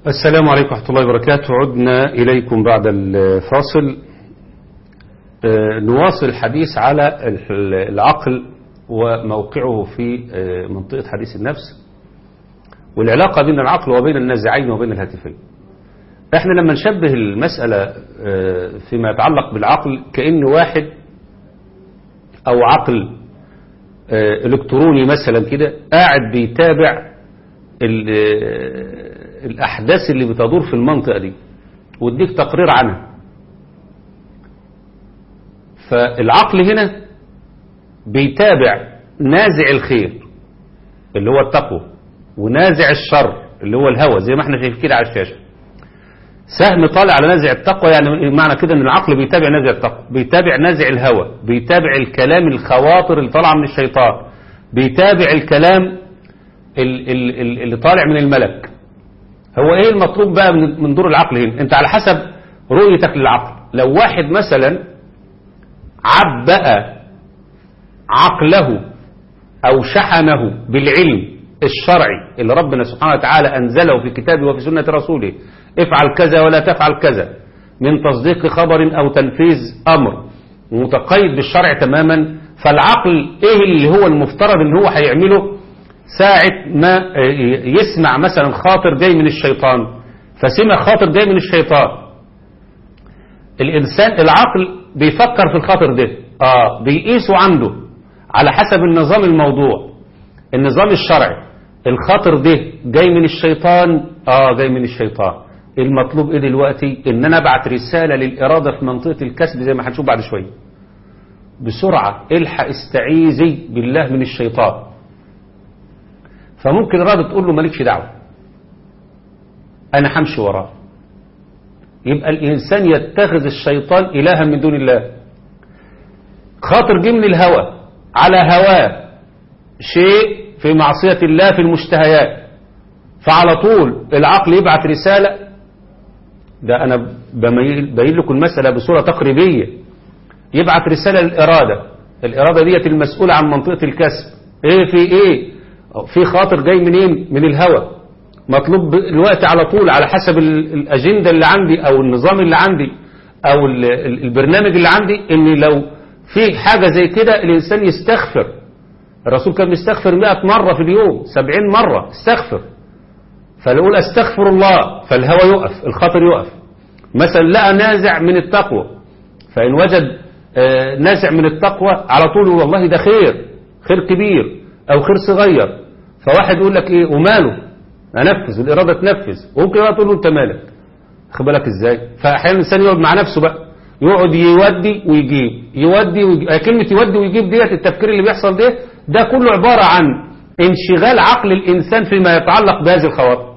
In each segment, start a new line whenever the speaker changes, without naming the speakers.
السلام عليكم ورحمة الله وبركاته. عدنا إليكم بعد الفاصل. نواصل الحديث على العقل وموقعه في منطقة حديث النفس والعلاقة بين العقل وبين النازعين وبين الهاتفين. احنا لما نشبه المسألة فيما يتعلق بالعقل كأن واحد أو عقل إلكتروني مثلا كده قاعد بيتابع الأحداث اللي بتدور في المنطقة دي واديك تقرير عنها. فالعقل هنا بيتابع نازع الخير اللي هو التقوى ونازع الشر اللي هو الهوى زي ما احنا شايفين كده على الشاشة. سهم طالع على نازع التقوى، يعني معنى كده ان العقل بيتابع نازع التقوى، بيتابع نازع الهوى، بيتابع الكلام الخواطر اللي طالعه من الشيطان، بيتابع الكلام اللي طالع من الملك. هو ايه المطلوب بقى من دور العقل هنا؟ انت على حسب رؤيتك للعقل. لو واحد مثلا عبأ عقله او شحنه بالعلم الشرعي اللي ربنا سبحانه وتعالى انزله في كتابه وفي سنة رسوله، افعل كذا ولا تفعل كذا، من تصديق خبر او تنفيذ امر، متقيد بالشرع تماما. فالعقل ايه اللي هو المفترض ان هو هيعمله ساعة ما يسمع مثلا خاطر جاي من الشيطان؟ فسمع خاطر جاي من الشيطان، الإنسان العقل بيفكر في الخاطر ده، بيقيسه عنده على حسب النظام الموضوع، النظام الشرعي. الخاطر ده جاي من الشيطان، جاي من الشيطان. المطلوب ايه دلوقتي؟ ان انا ابعت رسالة للإرادة في منطقة الكسب زي ما هنشوف بعد شوية، بسرعة الحق استعيذي بالله من الشيطان. فممكن الإرادة تقول له مالكش دعوة، أنا همشي وراه. يبقى الإنسان يتخذ الشيطان إلها من دون الله. خاطر جه من الهوى على هواه شيء في معصية الله في المشتهيات، فعلى طول العقل يبعث رسالة. ده أنا بين لكم المسألة بصورة تقريبية. يبعث رسالة للإرادة، الإرادة ديت المسؤولة عن منطقة الكسب. إيه في إيه؟ في خاطر جاي منين؟ من الهوى. مطلوب الوقت على طول على حسب الأجندة اللي عندي أو النظام اللي عندي أو البرنامج اللي عندي، إن لو في حاجة زي كده الإنسان يستغفر. الرسول كان بيستغفر 100 مرة في اليوم، 70 مرة استغفر. فنقول استغفر الله، فالهوى يقف، الخاطر يقف. مثلا لقى نازع من التقوى، فإن وجد نازع من التقوى على طول والله ده خير، خير كبير أو خير صغير. فواحد يقول لك ايه وماله، انفذ الإرادة تنفذ. وممكن بقى تقول له انت مالك، خد بالك ازاي. فاحيانا الانسان يقعد مع نفسه بقى، يقعد يودي ويجيب، يودي ويجيب. كلمة يودي ويجيب ديت، التفكير اللي بيحصل ده كله عبارة عن انشغال عقل الإنسان فيما يتعلق بهذه الخواطر.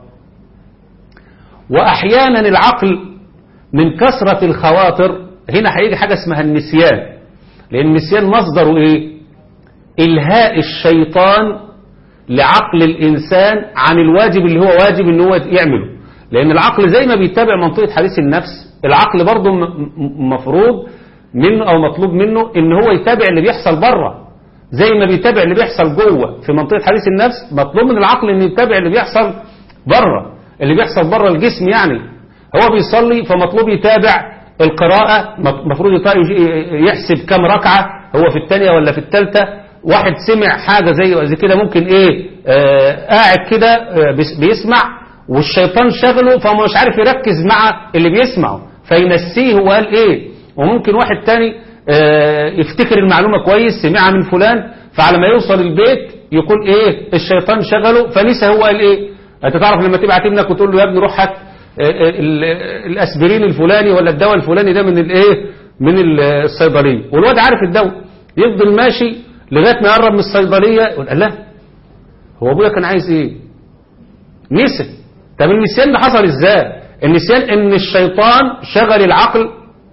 وأحيانا العقل من كثرة الخواطر هنا هيجي حاجة اسمها النسيان. لأن النسيان مصدره ايه؟ إلهاء الشيطان لعقل الإنسان عن الواجب اللي هو واجب ان هو يعمله. لأن العقل زي ما بيتابع منطقة حديث النفس، العقل برضه مفروض منه أو مطلوب منه ان هو يتابع اللي بيحصل بره. زي ما بيتابع اللي بيحصل جوه في منطقة حديث النفس، مطلوب من العقل ان يتابع اللي بيحصل بره، اللي بيحصل بره الجسم. يعني هو بيصلي فمطلوب يتابع القراءة، مفروض يحسب كم ركعة هو في الثانية ولا في الثالثة. واحد سمع حاجة زي كده ممكن قاعد كده بيسمع والشيطان شغله فهو مش عارف يركز مع اللي بيسمعه فينسيه هو قال ايه. وممكن واحد تاني يفتكر المعلومة كويس سمعها من فلان، فعلى ما يوصل البيت يكون الشيطان شغله فنسى هو قال ايه. انت تعرف لما تبعت ابنك وتقول له يا ابني روح هات الاسبرين الفلاني ولا الدواء الفلاني ده من الصيدلية، والواد عارف الدواء، يفضل ماشي لغاية ما يقرب من الصيدلية يقول لا هو ابويا كان عايز ايه، نسي. طب النسيان ده حصل ازاي؟ النسيان ان الشيطان شغل العقل،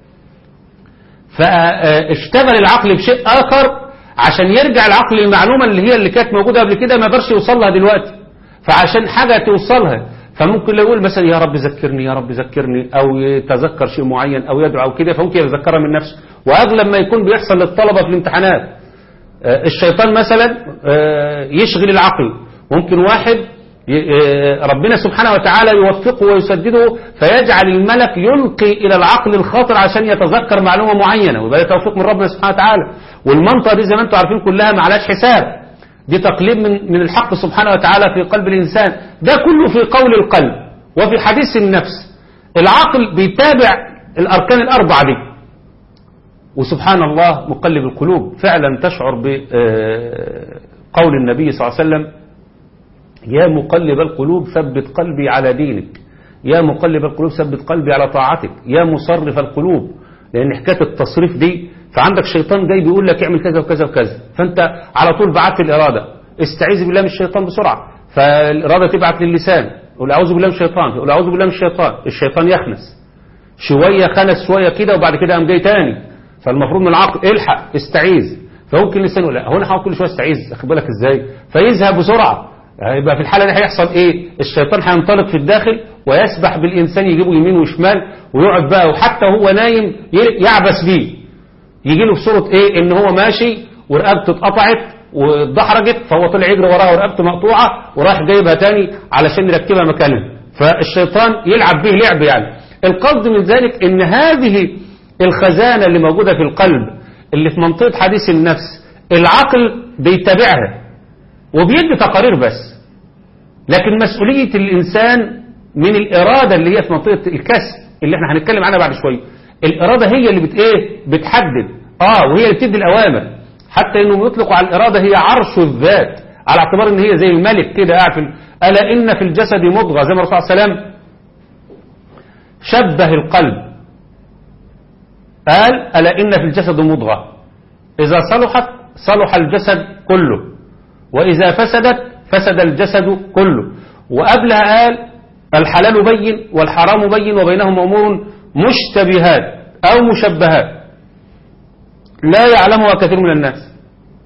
فاشتغل العقل بشيء اخر عشان يرجع العقل للمعلومة اللي كانت موجودة قبل كده ما قدرش يوصلها دلوقتي. فعشان حاجة توصلها فممكن يقول مثلا يا رب ذكرني يا رب ذكرني، او يتذكر شيء معين او يدعو او كده، فممكن يتذكرها من نفسه. واغلب ما يكون بيحصل للطلبة في الامتحانات، الشيطان مثلا يشغل العقل. ممكن واحد ربنا سبحانه وتعالى يوفقه ويسدده، فيجعل الملك يلقي إلى العقل الخاطر عشان يتذكر معلومة معينة، ويبقى توفيق من ربنا سبحانه وتعالى. والمنطقة دي زي ما انتم عارفين كلها ما عليهاش حساب، دي تقليب من الحق سبحانه وتعالى في قلب الإنسان. ده كله في قول القلب وفي حديث النفس. العقل بيتابع الأركان الأربعة دي، وسبحان الله مقلب القلوب فعلا تشعر بقول النبي صلى الله عليه وسلم: يا مقلب القلوب ثبت قلبي على دينك، يا مقلب القلوب ثبت قلبي على طاعتك، يا مصرف القلوب. لأن حكاية التصريف دي، فعندك شيطان جاي بيقول لك اعمل كذا وكذا وكذا، فأنت على طول بعت الإرادة، استعيذ بالله من الشيطان بسرعة، فالإرادة تبعت للسان، قول أعوذ بالله من الشيطان، قول أعوذ بالله من الشيطان، الشيطان يخنس شوية، خنس شوية كده، وبعد كده قام جاي تاني. فالمفروض من العقل الحق استعيذ، فممكن اللسان يقول لا هو انا هقول كل شويه استعيذ، اخد بالك ازاي، فيذهب بسرعه. يبقى في الحاله دي هيحصل ايه؟ الشيطان هينطلق في الداخل ويسبح بالانسان، يجيبه يمين وشمال، ويقعد بقى، وحتى هو نايم يعبس بيه، يجي له في صوره ايه؟ ان هو ماشي ورقبته اتقطعت واتدحرجت، فهو طلع يجري وراها ورقبته مقطوعه، وراح جايبها تاني علشان يركبها مكانها. فالشيطان يلعب به لعب يعني. القصد من ذلك ان هذه الخزانة اللي موجودة في القلب اللي في منطقة حديث النفس، العقل بيتابعها وبيدي تقارير بس، لكن مسؤولية الإنسان من الإرادة اللي هي في منطقة الكسب اللي احنا هنتكلم عنها بعد شوية. الإرادة هي اللي بتحدد، وهي اللي بتدي الأوامر، حتى إنه يطلقوا على الإرادة هي عرش الذات، على اعتبار إن هي زي الملك كده قاعد ألا إن في الجسد مضغة، زي ما الرسول صلى الله عليه وسلم شبه القلب، قال ألا إن في الجسد مضغة إذا صلحت صلح الجسد كله، وإذا فسدت فسد الجسد كله. وقبلها قال الحلال بين والحرام بين وبينهم أمور مشتبهات أو مشبهات لا يعلمها كثير من الناس،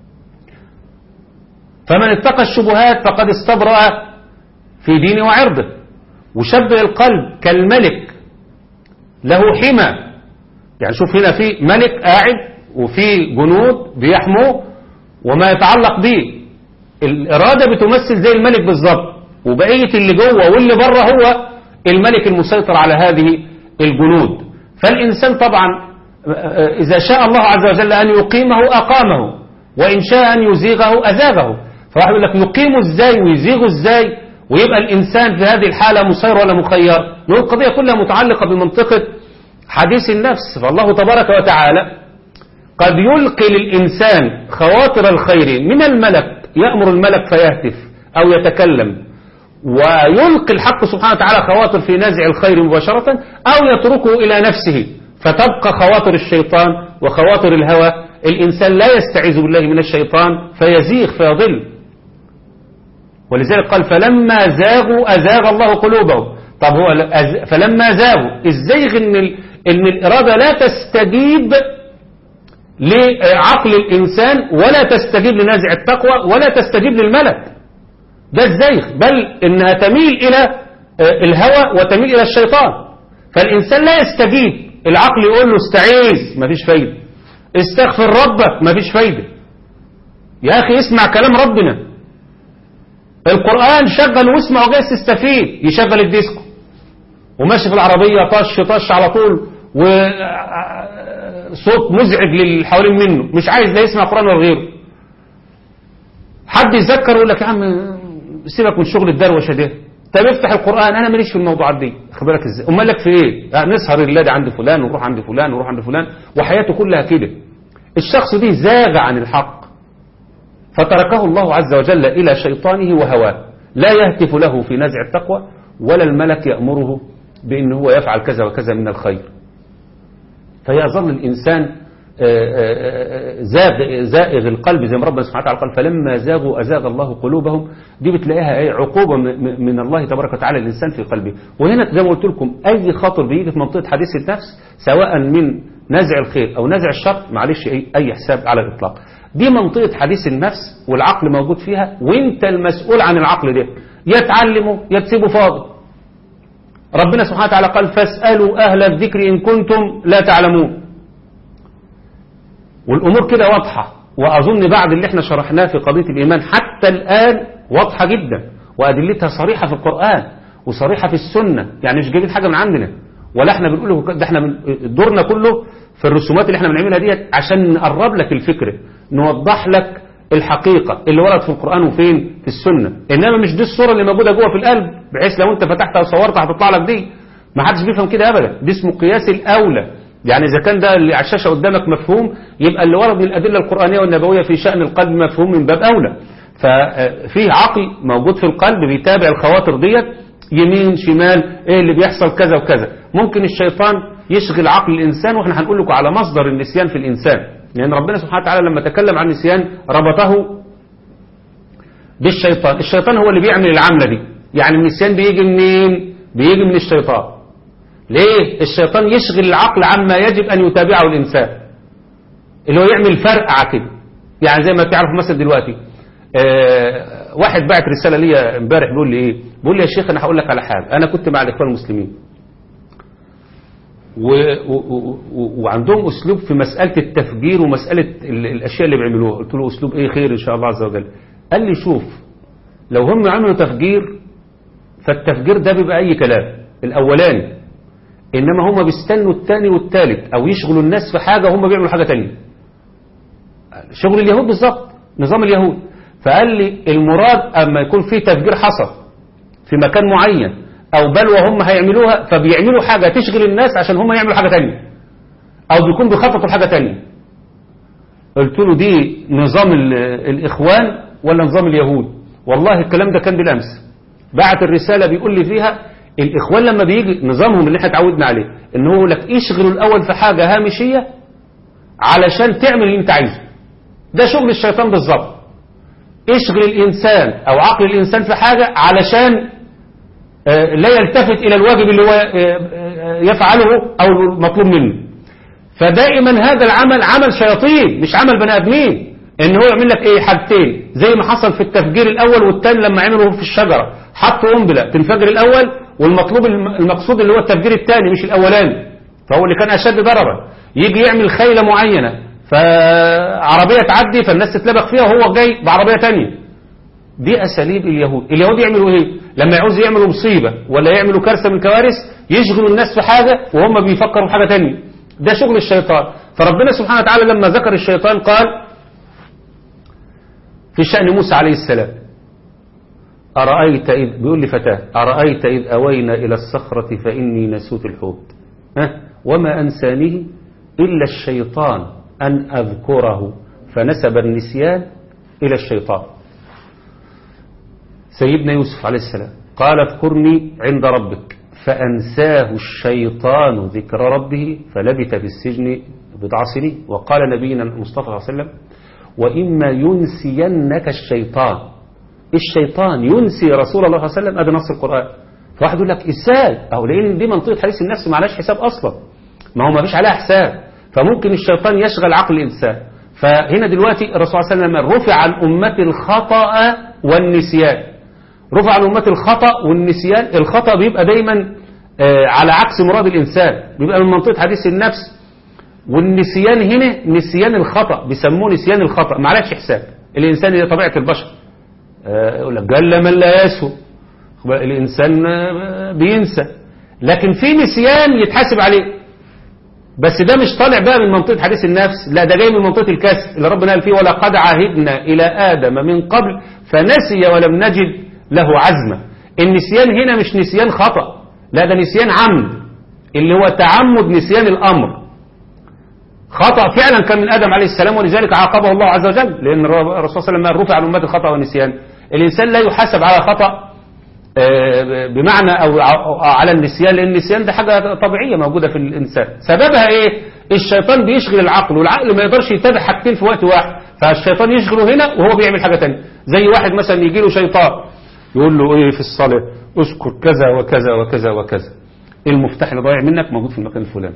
فمن اتقى الشبهات فقد استبرأ في دينه وعرضه. وشبه القلب كالملك له حمى، يعني شوف هنا في ملك قاعد وفي جنود بيحموه وما يتعلق به، الإرادة بتمثل زي الملك بالظبط، وبقية اللي جوه واللي بره هو الملك المسيطر على هذه الجنود. فالإنسان طبعا إذا شاء الله عز وجل أن يقيمه أقامه، وإن شاء أن يزيغه أزاغه. فواحد يقول لك يقيمه إزاي ويزيغه إزاي ويبقى الإنسان في هذه الحالة مسير ولا مخير؟ نقول القضية كلها متعلقة بمنطقة حديث النفس. فالله تبارك وتعالى قد يلقي للإنسان خواطر الخير من الملك، يأمر الملك فيهتف أو يتكلم، ويلقي الحق سبحانه وتعالى خواطر في نازع الخير مباشرة، أو يتركه إلى نفسه فتبقى خواطر الشيطان وخواطر الهوى. الإنسان لا يستعيذ بالله من الشيطان فيزيغ فيضل. ولذلك قال فلما زاغوا أزاغ الله قلوبهم. طب هو فلما زاغوا الزيغ إن الإرادة لا تستجيب لعقل الإنسان ولا تستجيب لنازع التقوى ولا تستجيب للملك، ده الزيغ، بل إنها تميل إلى الهوى وتميل إلى الشيطان. فالإنسان لا يستجيب، العقل يقول له استعيذ مفيش فايدة، استغفر ربك مفيش فايدة. يا أخي اسمع كلام ربنا، القرآن شغل واسمع وجاي تستفيد. يشغل الديسكو وماشي في العربية طش على طول، وصوت مزعج للي حوالين منه، مش عايز لا يسمع قرآن ولا غيره. حد يذكر يقول لك يا عم سيبك من شغل الدروشه ده، طب افتح القرآن، انا ماليش في الموضوعات دي. خد بالك ازاي؟ امال لك في ايه؟ نسهر الليل عند فلان ونروح عند فلان ونروح عند فلان، وحياته كلها كده. الشخص دي زاغ عن الحق فتركه الله عز وجل إلى شيطانه وهواه، لا يهتف له في نزع التقوى ولا الملك يأمره بأنه هو يفعل كذا وكذا من الخير. فيظل الإنسان زائغ القلب، زي ما ربنا سبحانه وتعالى قال فلما زاغوا أزاغ الله قلوبهم. دي بتلاقيها عقوبة من الله تبارك وتعالى للإنسان في قلبه. وهنا زي ما قلت لكم أي خاطر بيجي في منطقة حديث النفس سواء من نزع الخير أو نزع الشر معلش أي حساب على الإطلاق. دي منطقة حديث النفس والعقل موجود فيها، وانت المسؤول عن العقل ده، يا تعلمه يا تسيبه فاضي. ربنا سبحانه وتعالى قال فاسألوا أهل الذكر إن كنتم لا تعلمون. والأمور كده واضحة، وأظن بعد اللي احنا شرحناه في قضية الإيمان حتى الآن واضحة جدا، وأدلتها صريحة في القرآن وصريحة في السنة، يعني مش جايبين حاجة من عندنا ولا احنا بنقوله، ده احنا دورنا كله في الرسومات اللي احنا بنعملها ديت عشان نقرب لك الفكرة، نوضح لك الحقيقة اللي ورد في القرآن وفين في السنة. إنما مش دي الصورة اللي موجودة جوه في القلب، بحيث لو انت فتحتها وصورتها هتطلع لك دي. ما حدش بيفهم كده أبدا، دي اسمه قياس الأولى. يعني إذا كان ده اللي على الشاشة قدامك مفهوم، يبقى اللي ورد من الأدلة القرآنية والنبوية في شأن القلب مفهوم من باب أولى. ففيه عقل موجود في القلب بيتابع الخواطر ديت يمين شمال، ايه اللي بيحصل كذا وكذا. ممكن الشيطان يشغل عقل الإنسان، واحنا هنقول لكم على مصدر النسيان في الإنسان، لأن ربنا سبحانه وتعالى لما تكلم عن النسيان ربطه بالشيطان. الشيطان هو اللي بيعمل العملة دي. يعني النسيان بيجي منين؟ بيجي من الشيطان. ليه؟ الشيطان يشغل العقل عما يجب أن يتابعه الإنسان، اللي هو يعمل فرقعة كده. يعني زي ما تعرف مثلا دلوقتي واحد بعت رسالة لي امبارح بيقول لي ايه؟ بيقول لي يا شيخ انا هقول لك على حاجة، انا كنت مع الاخوان المسلمين وعندهم اسلوب في مسألة التفجير ومسألة الاشياء اللي بيعملوها. قلت له اسلوب ايه؟ خير ان شاء الله عز وجل. قال لي شوف، لو هم عملوا تفجير فالتفجير ده بيبقى اي كلام الاولاني، انما هم بيستنوا الثاني والثالث او يشغلوا الناس في حاجة وهم بيعملوا حاجة تانية. شغل اليهود بالظبط، نظام اليهود. فقال لي المراد اما يكون في تفجير حصل في مكان معين او بلوى هم هيعملوها، فبيعملوا حاجة تشغل الناس عشان هم يعملوا حاجة تانية، او بيكون بيخططوا لحاجة تانية. قلت له دي نظام الاخوان ولا نظام اليهود؟ والله الكلام ده كان بالامس. بعت الرسالة بيقول لي فيها الاخوان لما بيجي نظامهم اللي احنا اتعودنا عليه ان هو لك يشغلوا الاول في حاجة هامشية علشان تعمل اللي انت عايزه. ده شغل الشيطان بالظبط، يشغل الإنسان أو عقل الإنسان في حاجة علشان لا يلتفت إلى الواجب اللي هو يفعله أو المطلوب منه. فدائما هذا العمل عمل شياطين مش عمل بني آدمين. إن هو يعمل لك إيه؟ حاجتين، زي ما حصل في التفجير الأول والثاني لما عملوا في الشجرة، حطوا قنبلة تنفجر الأول، والمطلوب المقصود اللي هو التفجير الثاني مش الأولاني، فهو اللي كان أشد ضررا. يجي يعمل خيلة معينة فعربية تعدي فالناس تتلبخ فيها وهو جاي بعربية تانية. دي أساليب اليهود. اليهود يعملوا إيه؟ لما يعوز يعملوا مصيبة ولا يعملوا كارثة من الكوارث يشغلوا الناس في حاجة وهم بيفكروا في حاجة تانية. ده شغل الشيطان. فربنا سبحانه وتعالى لما ذكر الشيطان قال في شأن موسى عليه السلام أرأيت إذ، بيقول لفتاه أرأيت إذ أوينا إلى الصخرة فإني نسوت الحوت وما أنسانيه إلا الشيطان أن أذكره فنسب النسيان إلى الشيطان. سيدنا يوسف عليه السلام قال اذكرني عند ربك فأنساه الشيطان ذكر ربه فلبث في السجن بضع سنين. وقال نبينا المصطفى صلى الله عليه وسلم وإما ينسينك الشيطان ينسي رسول الله صلى الله عليه وسلم. هذا نص القرآن. فواحد يقول لك إزاي؟ أو لأن دي منطقة حديث النفس ما عليهاش حساب أصلا، ما فيش عليها حساب. فممكن الشيطان يشغل عقل الإنسان. فهنا دلوقتي الرسول صلى الله عليه وسلم رفع عن أمة الخطأ والنسيان. رفع عن أمة الخطأ والنسيان. الخطأ بيبقى دايما على عكس مراد الإنسان، بيبقى من منطقة حديث النفس. والنسيان هنا نسيان الخطأ، بيسموه نسيان الخطأ، ما عليهش حساب. الإنسان هي طبيعة البشر، يقول لك جل من لا يسهو، الإنسان بينسى. لكن في نسيان يتحاسب عليه، بس ده مش طالع بقى من منطقة حديث النفس، لا ده جاي من منطقة الكسر اللي ربنا قال فيه ولقد عهدنا إلى آدم من قبل فنسي ولم نجد له عزما. النسيان هنا مش نسيان خطأ، لا ده نسيان عمد، اللي هو تعمد نسيان الأمر. خطأ فعلا كان من آدم عليه السلام ولذلك عاقبه الله عز وجل، لأن الرسول صلى الله عليه وسلم رفع عن أمة الخطأ والنسيان. الإنسان لا يحاسب على خطأ بمعنى أو على النسيان، لأن النسيان ده حاجة طبيعية موجودة في الإنسان. سببها إيه؟ الشيطان بيشغل العقل، والعقل ما يقدرش يتابع حاجتين في وقت واحد، فالشيطان يشغله هنا وهو بيعمل حاجة تانية. زي واحد مثلا يجي له شيطان يقول له إيه في الصلاة اذكر كذا وكذا وكذا وكذا، المفتاح اللي ضايع منك موجود في المكان الفلاني،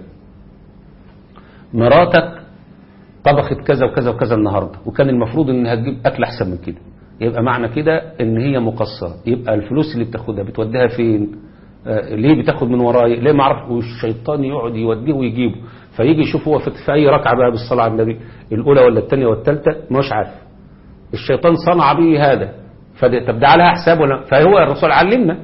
مراتك طبخت كذا وكذا وكذا النهاردة وكان المفروض انها تجيب اكل احسن من كده، يبقى معنى كده ان هي مقصرة. يبقى الفلوس اللي بتاخدها بتوديها فين؟ ليه بتاخد من وراي؟ ليه ما اعرف؟ والشيطان يقعد يوديه ويجيبه، فيجي يشوف هو في اي ركعة بقى بالصلاة على النبي، الاولى ولا الثانية ولا الثالثة، مش عارف. الشيطان صنع به هذا طب ده عليها حساب ولا؟ فهو الرسول علمنا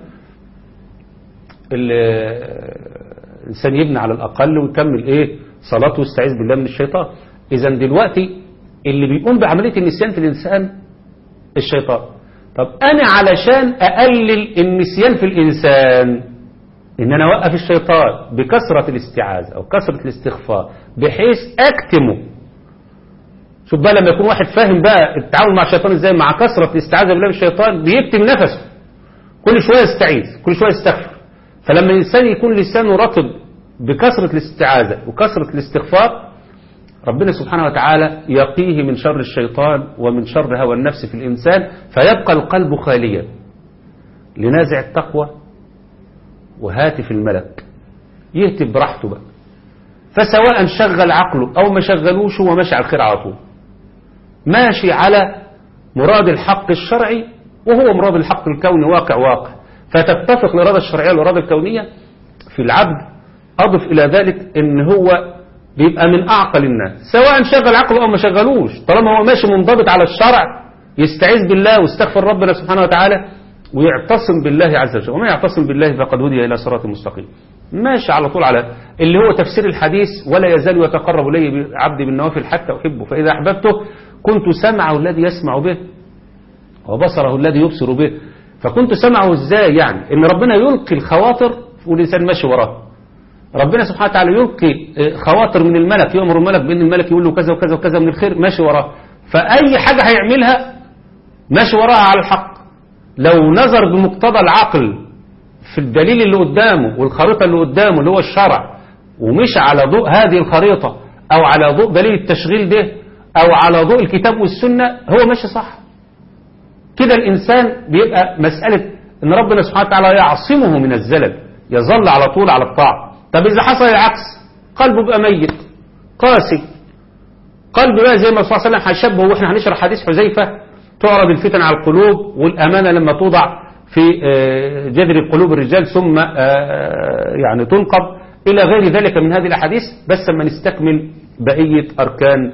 الإنسان يبني على الأقل ويكمل إيه صلاته ويستعيذ بالله من الشيطان. إذا دلوقتي اللي بيقوم بعملية النسيان في الإنسان الشيطان. طب أنا علشان أقلل النسيان في الإنسان إن أنا أوقف الشيطان بكثرة الاستعاذة أو كثرة الاستغفار بحيث أكتمه. شوف بقى لما يكون واحد فاهم بقى التعامل مع الشيطان إزاي، مع كثرة الاستعاذة بالله من الشيطان بيكتم نفسه، كل شوية يستعيذ كل شوية يستغفر. فلما الإنسان يكون لسانه رطب بكثرة الاستعاذة وكثرة الاستغفار، ربنا سبحانه وتعالى يقيه من شر الشيطان ومن شر هوى النفس في الإنسان، فيبقى القلب خاليا لنازع التقوى وهاتف الملك يهتف براحته بقى. فسواء شغل عقله أو ما شغلوش هو ماشي على الخير على طول، ماشي على مراد الحق الشرعي وهو مراد الحق الكوني واقع. فتتفق الإرادة الشرعية والإرادة الكونية في العبد. أضف إلى ذلك إن هو بيبقى من أعقل الناس سواء شغل عقله أو ما شغلوش، طالما هو ماشي منضبط على الشرع يستعيذ بالله ويستغفر ربنا سبحانه وتعالى ويعتصم بالله عز وجل. وما يعتصم بالله فقد هدي إلى صراط مستقيم. ماشي على طول على اللي هو تفسير الحديث: ولا يزال يتقرب إلي عبدي بالنوافل حتى أحبه فإذا أحببته كنت سمعه الذي يسمع به وبصره الذي يبصر به. فكنت سمعه إزاي؟ يعني إن ربنا يلقي الخواطر والإنسان ماشي وراه. ربنا سبحانه وتعالى يلقي خواطر من الملك، يأمر الملك بأن الملك يقول له كذا وكذا وكذا من الخير، ماشي وراه. فأي حاجة هيعملها ماشي وراها على الحق. لو نظر بمقتضى العقل في الدليل اللي قدامه والخريطة اللي قدامه اللي هو الشرع ومشي على ضوء هذه الخريطة أو على ضوء دليل التشغيل ده أو على ضوء الكتاب والسنة، هو ماشي صح. كده الإنسان بيبقى مسألة إن ربنا سبحانه وتعالى يعصمه من الزلل، يظل على طول على الطاعة. طب إذا حصل العكس قلبه بقى ميت قاسي، قلبه بقى زي ما الرسول صلى الله عليه وسلم هيشبه، وإحنا هنشرح حديث حذيفة: تعرض الفتن على القلوب والأمانة لما توضع في جذر قلوب الرجال ثم يعني تنقب إلى غير ذلك من هذه الأحاديث. بس لما نستكمل بقية أركان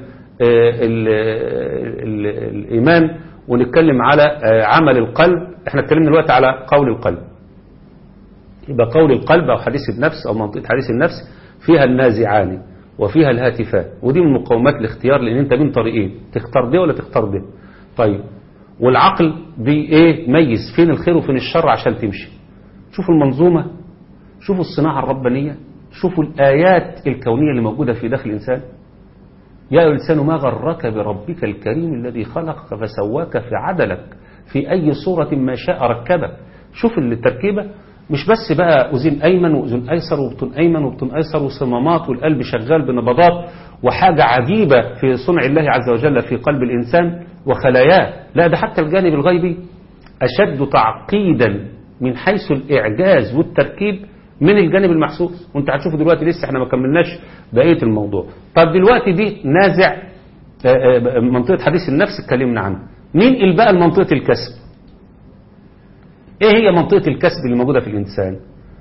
الإيمان ونتكلم على عمل القلب. احنا اتكلمنا دلوقتي على قول القلب. يبقى قول القلب أو حديث النفس أو منطقة حديث النفس فيها النازعان وفيها الهاتفان، ودي من مقومات الاختيار، لأن انت بين طريقين، تختار ده ولا تختار ده. طيب والعقل ايه ميز فين الخير وفين الشر عشان تمشي. شوفوا المنظومة، شوفوا الصناعة الربانية، شوفوا الآيات الكونية اللي موجودة في داخل الإنسان. يا أيها الإنسان ما غرك بربك الكريم الذي خلقك فسواك في عدلك في أي صورة ما شاء ركبك. شوف التركيبة، مش بس بقى أذن أيمن وأذن أيسر وبطن أيمن وبطن أيسر وصمامات والقلب شغال بنبضات وحاجة عجيبة في صنع الله عز وجل في قلب الإنسان وخلاياه. لا، ده حتى الجانب الغيبي أشد تعقيدا من حيث الإعجاز والتركيب من الجانب المحسوس. وانت هتشوفوا دلوقتي لسه احنا ما كملناش بقية الموضوع. طب دلوقتي دي نازع منطقة حديث النفس اتكلمنا عنها. ننقل بقى لمنطقة الكسب. ايه هي منطقة الكسب اللي موجودة في الإنسان؟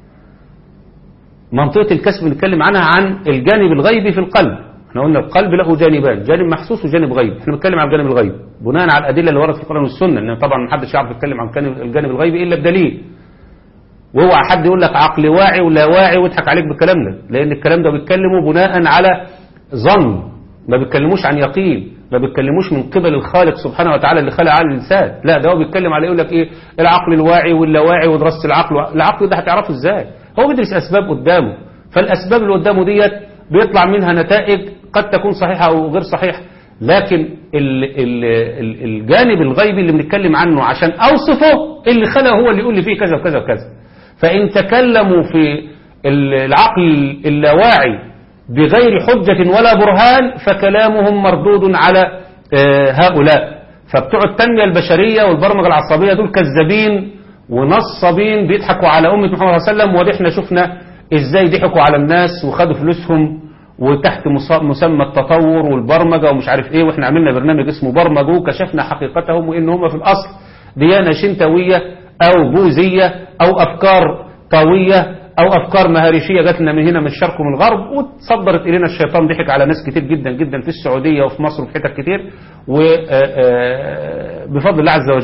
منطقة الكسب بنتكلم عنها عن الجانب الغيبي في القلب. احنا قلنا القلب له جانبان، جانب محسوس وجانب غيبي. احنا بنتكلم عن الجانب الغيبي بناء على الأدلة اللي وردت في القرآن والسنة، لأن طبعا ما حدش يعرف يتكلم عن الجانب الغيبي إلا بدليل. وهو حد يقول لك عقل واعي ولا واعي ويضحك عليك بالكلام ده، لأن الكلام ده بيتكلموا بناء على ظن، ما بيتكلموش عن يقين، ما بيتكلموش من قبل الخالق سبحانه وتعالى اللي خلق عقل الإنسان. لا، ده هو بيتكلم على يقول لك ايه العقل الواعي واللاواعي ودراسة العقل ده هتعرفه ازاي؟ هو بيدرس أسباب قدامه، فالأسباب اللي قدامه ديت بيطلع منها نتائج قد تكون صحيحة أو غير صحيحة. لكن الجانب الغيبي اللي بنتكلم عنه عشان أوصفه اللي خلقه هو اللي يقول لي فيه كذا وكذا وكذا. فإن تكلموا في العقل اللاواعي بغير حجة ولا برهان فكلامهم مردود على هؤلاء. فبتوع التنمية البشرية والبرمجة العصبية دول كذابين ونصابين بيضحكوا على أمة محمد صلى الله عليه وسلم. ودي احنا شفنا ازاي ضحكوا على الناس وخدوا فلوسهم وتحت مسمى التطور والبرمجة ومش عارف ايه. واحنا عملنا برنامج اسمه برمجة وكشفنا حقيقتهم وان هم في الأصل ديانة شنتوية أو بوذية أو أفكار طاوية أو أفكار مهارشية جات لنا من هنا من الشرق ومن الغرب وتصدرت إلينا. الشيطان ضحك على ناس كتير جدا جدا في السعودية وفي مصر وفي حتت كتير، وبفضل الله عز وجل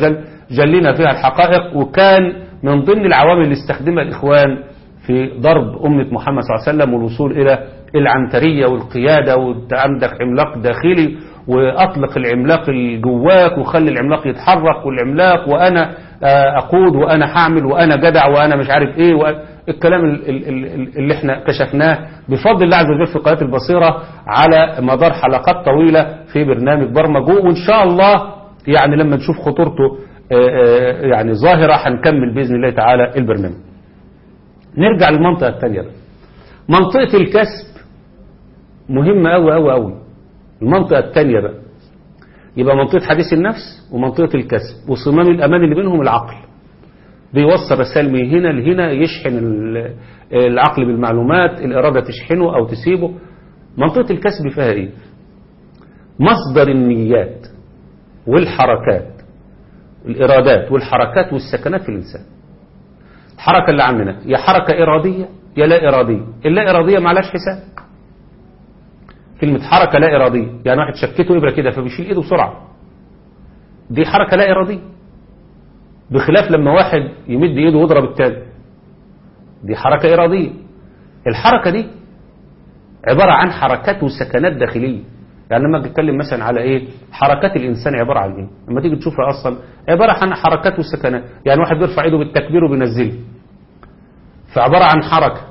جلينا فيها الحقائق، وكان من ضمن العوامل اللي استخدمها الإخوان في ضرب أمة محمد صلى الله عليه وسلم والوصول إلى العنترية والقيادة، وانت عندك عملاق داخلي وأطلق العملاق اللي جواك وخلي العملاق يتحرك، والعملاق وأنا أقود وأنا حعمل وأنا جدع وأنا مش عارف إيه، الكلام اللي احنا كشفناه بفضل الله عز وجل في قناة البصيرة على مدار حلقات طويلة في برنامج برمجو، وإن شاء الله يعني لما نشوف خطورته يعني ظاهرة هنكمل بإذن الله تعالى البرنامج. نرجع للمنطقة الثانية بقى. منطقة الكسب مهمة أوي أوي أوي. المنطقة الثانية بقى يبقى منطقة حديث النفس ومنطقة الكسب، وصمام الأمان اللي بينهم العقل، بيوصل رسائل من هنا لهنا، يشحن العقل بالمعلومات، الإرادة تشحنه أو تسيبه. منطقة الكسب فيها إيه؟ مصدر النيات والحركات، الإرادات والحركات والسكنات في الإنسان. الحركة اللي عندنا يا حركة إرادية يا لا إرادية. اللا إرادية معلاش حساب. كلمة حركة لا إرادية يعني واحد شكته إبرة كده فبيشيل إيده بسرعة، دي حركة لا إرادية، بخلاف لما واحد يمد إيده ويضرب التاني، دي حركة إرادية. الحركة دي عبارة عن حركات وسكنات داخلية. يعني لما أتكلم مثلا على إيه حركات الإنسان عبارة عن إيه، لما تيجي تشوفها أصلا عبارة عن حركات وسكنات. يعني واحد بيرفع إيده بالتكبير وبينزله، فعبارة عن حركة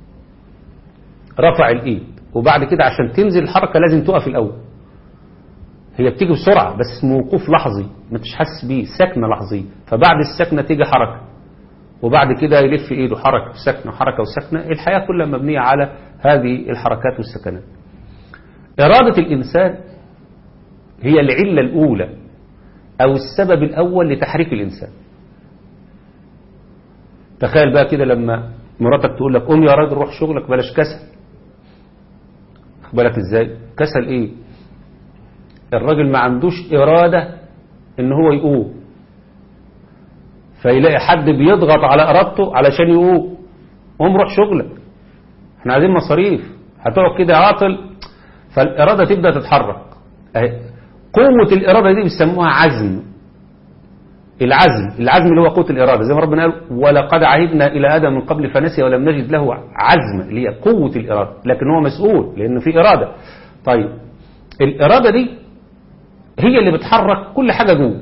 رفع الإيد، وبعد كده عشان تنزل الحركة لازم تقف الأول. هي بتيجي بسرعة بس موقوف لحظي ما تحس بيه، سكنة لحظية، فبعد السكنة تيجي حركة، وبعد كده يلف إيده حركة وسكنة حركة وسكنة. الحياة كلها مبنية على هذه الحركات والسكنات. إرادة الإنسان هي العلة الأولى أو السبب الأول لتحريك الإنسان. تخيل بقى كده لما مراتك تقول لك قوم يا راجل روح شغلك بلاش كسل. بالك ازاي؟ كسل ايه؟ الراجل ما عندوش إرادة ان هو يقوم، فيلاقي حد بيضغط على إرادته علشان يقوم. قوم روح شغلك، احنا عايزين مصاريف، هتقعد كده عاطل، فالإرادة تبدأ تتحرك. قوة الإرادة دي بيسموها عزم. العزم اللي هو قوة الإرادة، زي ما ربنا قال ولقد عهدنا إلى آدم من قبل فنسي ولم نجد له عزم، اللي هي قوة الإرادة، لكن هو مسؤول لأنه في إرادة. طيب الإرادة دي هي اللي بتحرك كل حاجة جوه،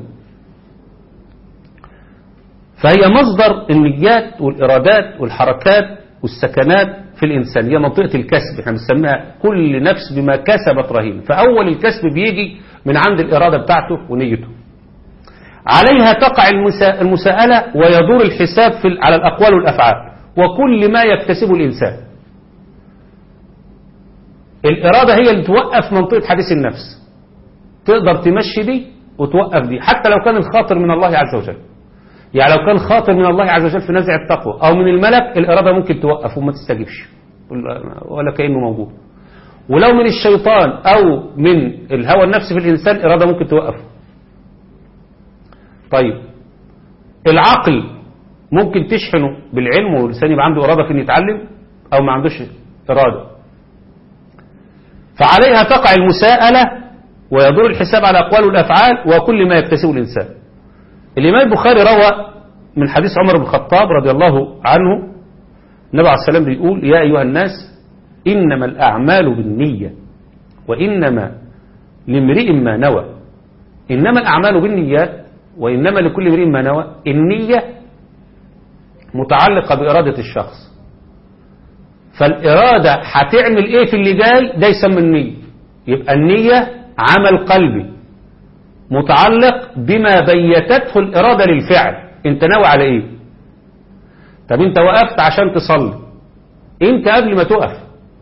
فهي مصدر النيات والإرادات والحركات والسكنات في الإنسان. هي منطقة الكسب، احنا بنسميها كل نفس بما كسبت رهين. فأول الكسب بيجي من عند الإرادة بتاعته ونيته. عليها تقع المساءلة ويدور الحساب على الأقوال والأفعال وكل ما يكتسبه الإنسان. الإرادة هي اللي توقف منطقة حديث النفس، تقدر تمشي دي وتوقف دي، حتى لو كان الخاطر من الله عز وجل. يعني لو كان خاطر من الله عز وجل في نزع التقوى أو من الملك، الإرادة ممكن توقف وما تستجيبش ولا كأنه موجود. ولو من الشيطان أو من الهوى النفسي في الإنسان، الإرادة ممكن توقفه. طيب العقل ممكن تشحنه بالعلم والإنسان يبقى عنده إرادة في إنه يتعلم، أو ما عندوش إرادة. فعليها تقع المساءلة ويدور الحساب على الأقوال والأفعال وكل ما يكتسبه الإنسان. الإمام البخاري روى من حديث عمر بن الخطاب رضي الله عنه، النبي عليه السلام بيقول يا أيها الناس إنما الأعمال بالنية وإنما لامرئ ما نوى. إنما الأعمال بالنيات وإنما لكل امرئ ما نوى. النية متعلقة بإرادة الشخص، فالإرادة هتعمل إيه في اللي جاي ده يسمى النية. يبقى النية عمل قلبي متعلق بما بيتته الإرادة للفعل. انت ناوي على ايه؟ طب انت وقفت عشان تصلي، انت قبل ما تقف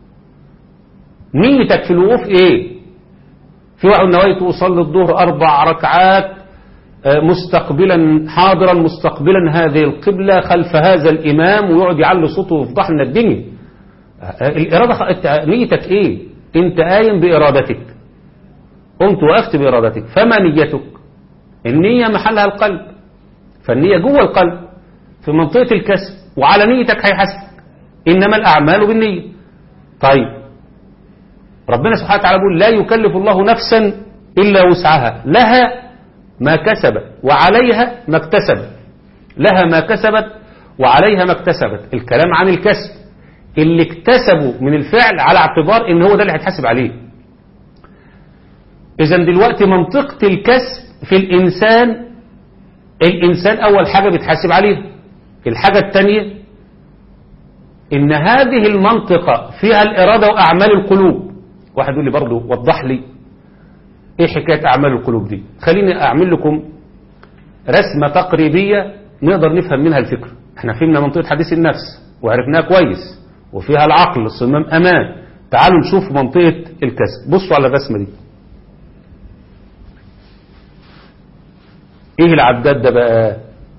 نيتك في الوقوف ايه؟ في واحد نويت أصلي الظهر 4 ركعات مستقبلا حاضرا مستقبلا هذه القبلة خلف هذا الإمام، ويقعد يعلي صوته ويفضح لنا الدنيا. الإرادة نيتك ايه؟ انت قايم بإرادتك، قمت وقفت بإرادتك. فما نيتك؟ النية محلها القلب، فالنية جوه القلب في منطقة الكسب، وعلى نيتك هيحاسبك. إنما الأعمال بالنية. طيب ربنا سبحانه وتعالى يقول لا يكلف الله نفسا إلا وسعها، لها ما كسبت وعليها ما اكتسبت، لها ما كسبت وعليها ما اكتسبت. الكلام عن الكسب اللي اكتسبوا من الفعل على اعتبار ان هو ده اللي هيتحاسب عليه. اذا دلوقتي منطقة الكسب في الإنسان أول حاجة بيتحاسب عليها. الحاجة الثانية إن هذه المنطقة فيها الإرادة وأعمال القلوب. واحد يقول لي برضه وضح لي إيه حكاية أعمال القلوب دي. خليني أعمل لكم رسمة تقريبية نقدر نفهم منها الفكرة. احنا فهمنا منطقة حديث النفس وعرفناها كويس وفيها العقل الصمام أمان. تعالوا نشوف منطقة الكسب. بصوا على الرسمة دي. ايه العداد ده بقى؟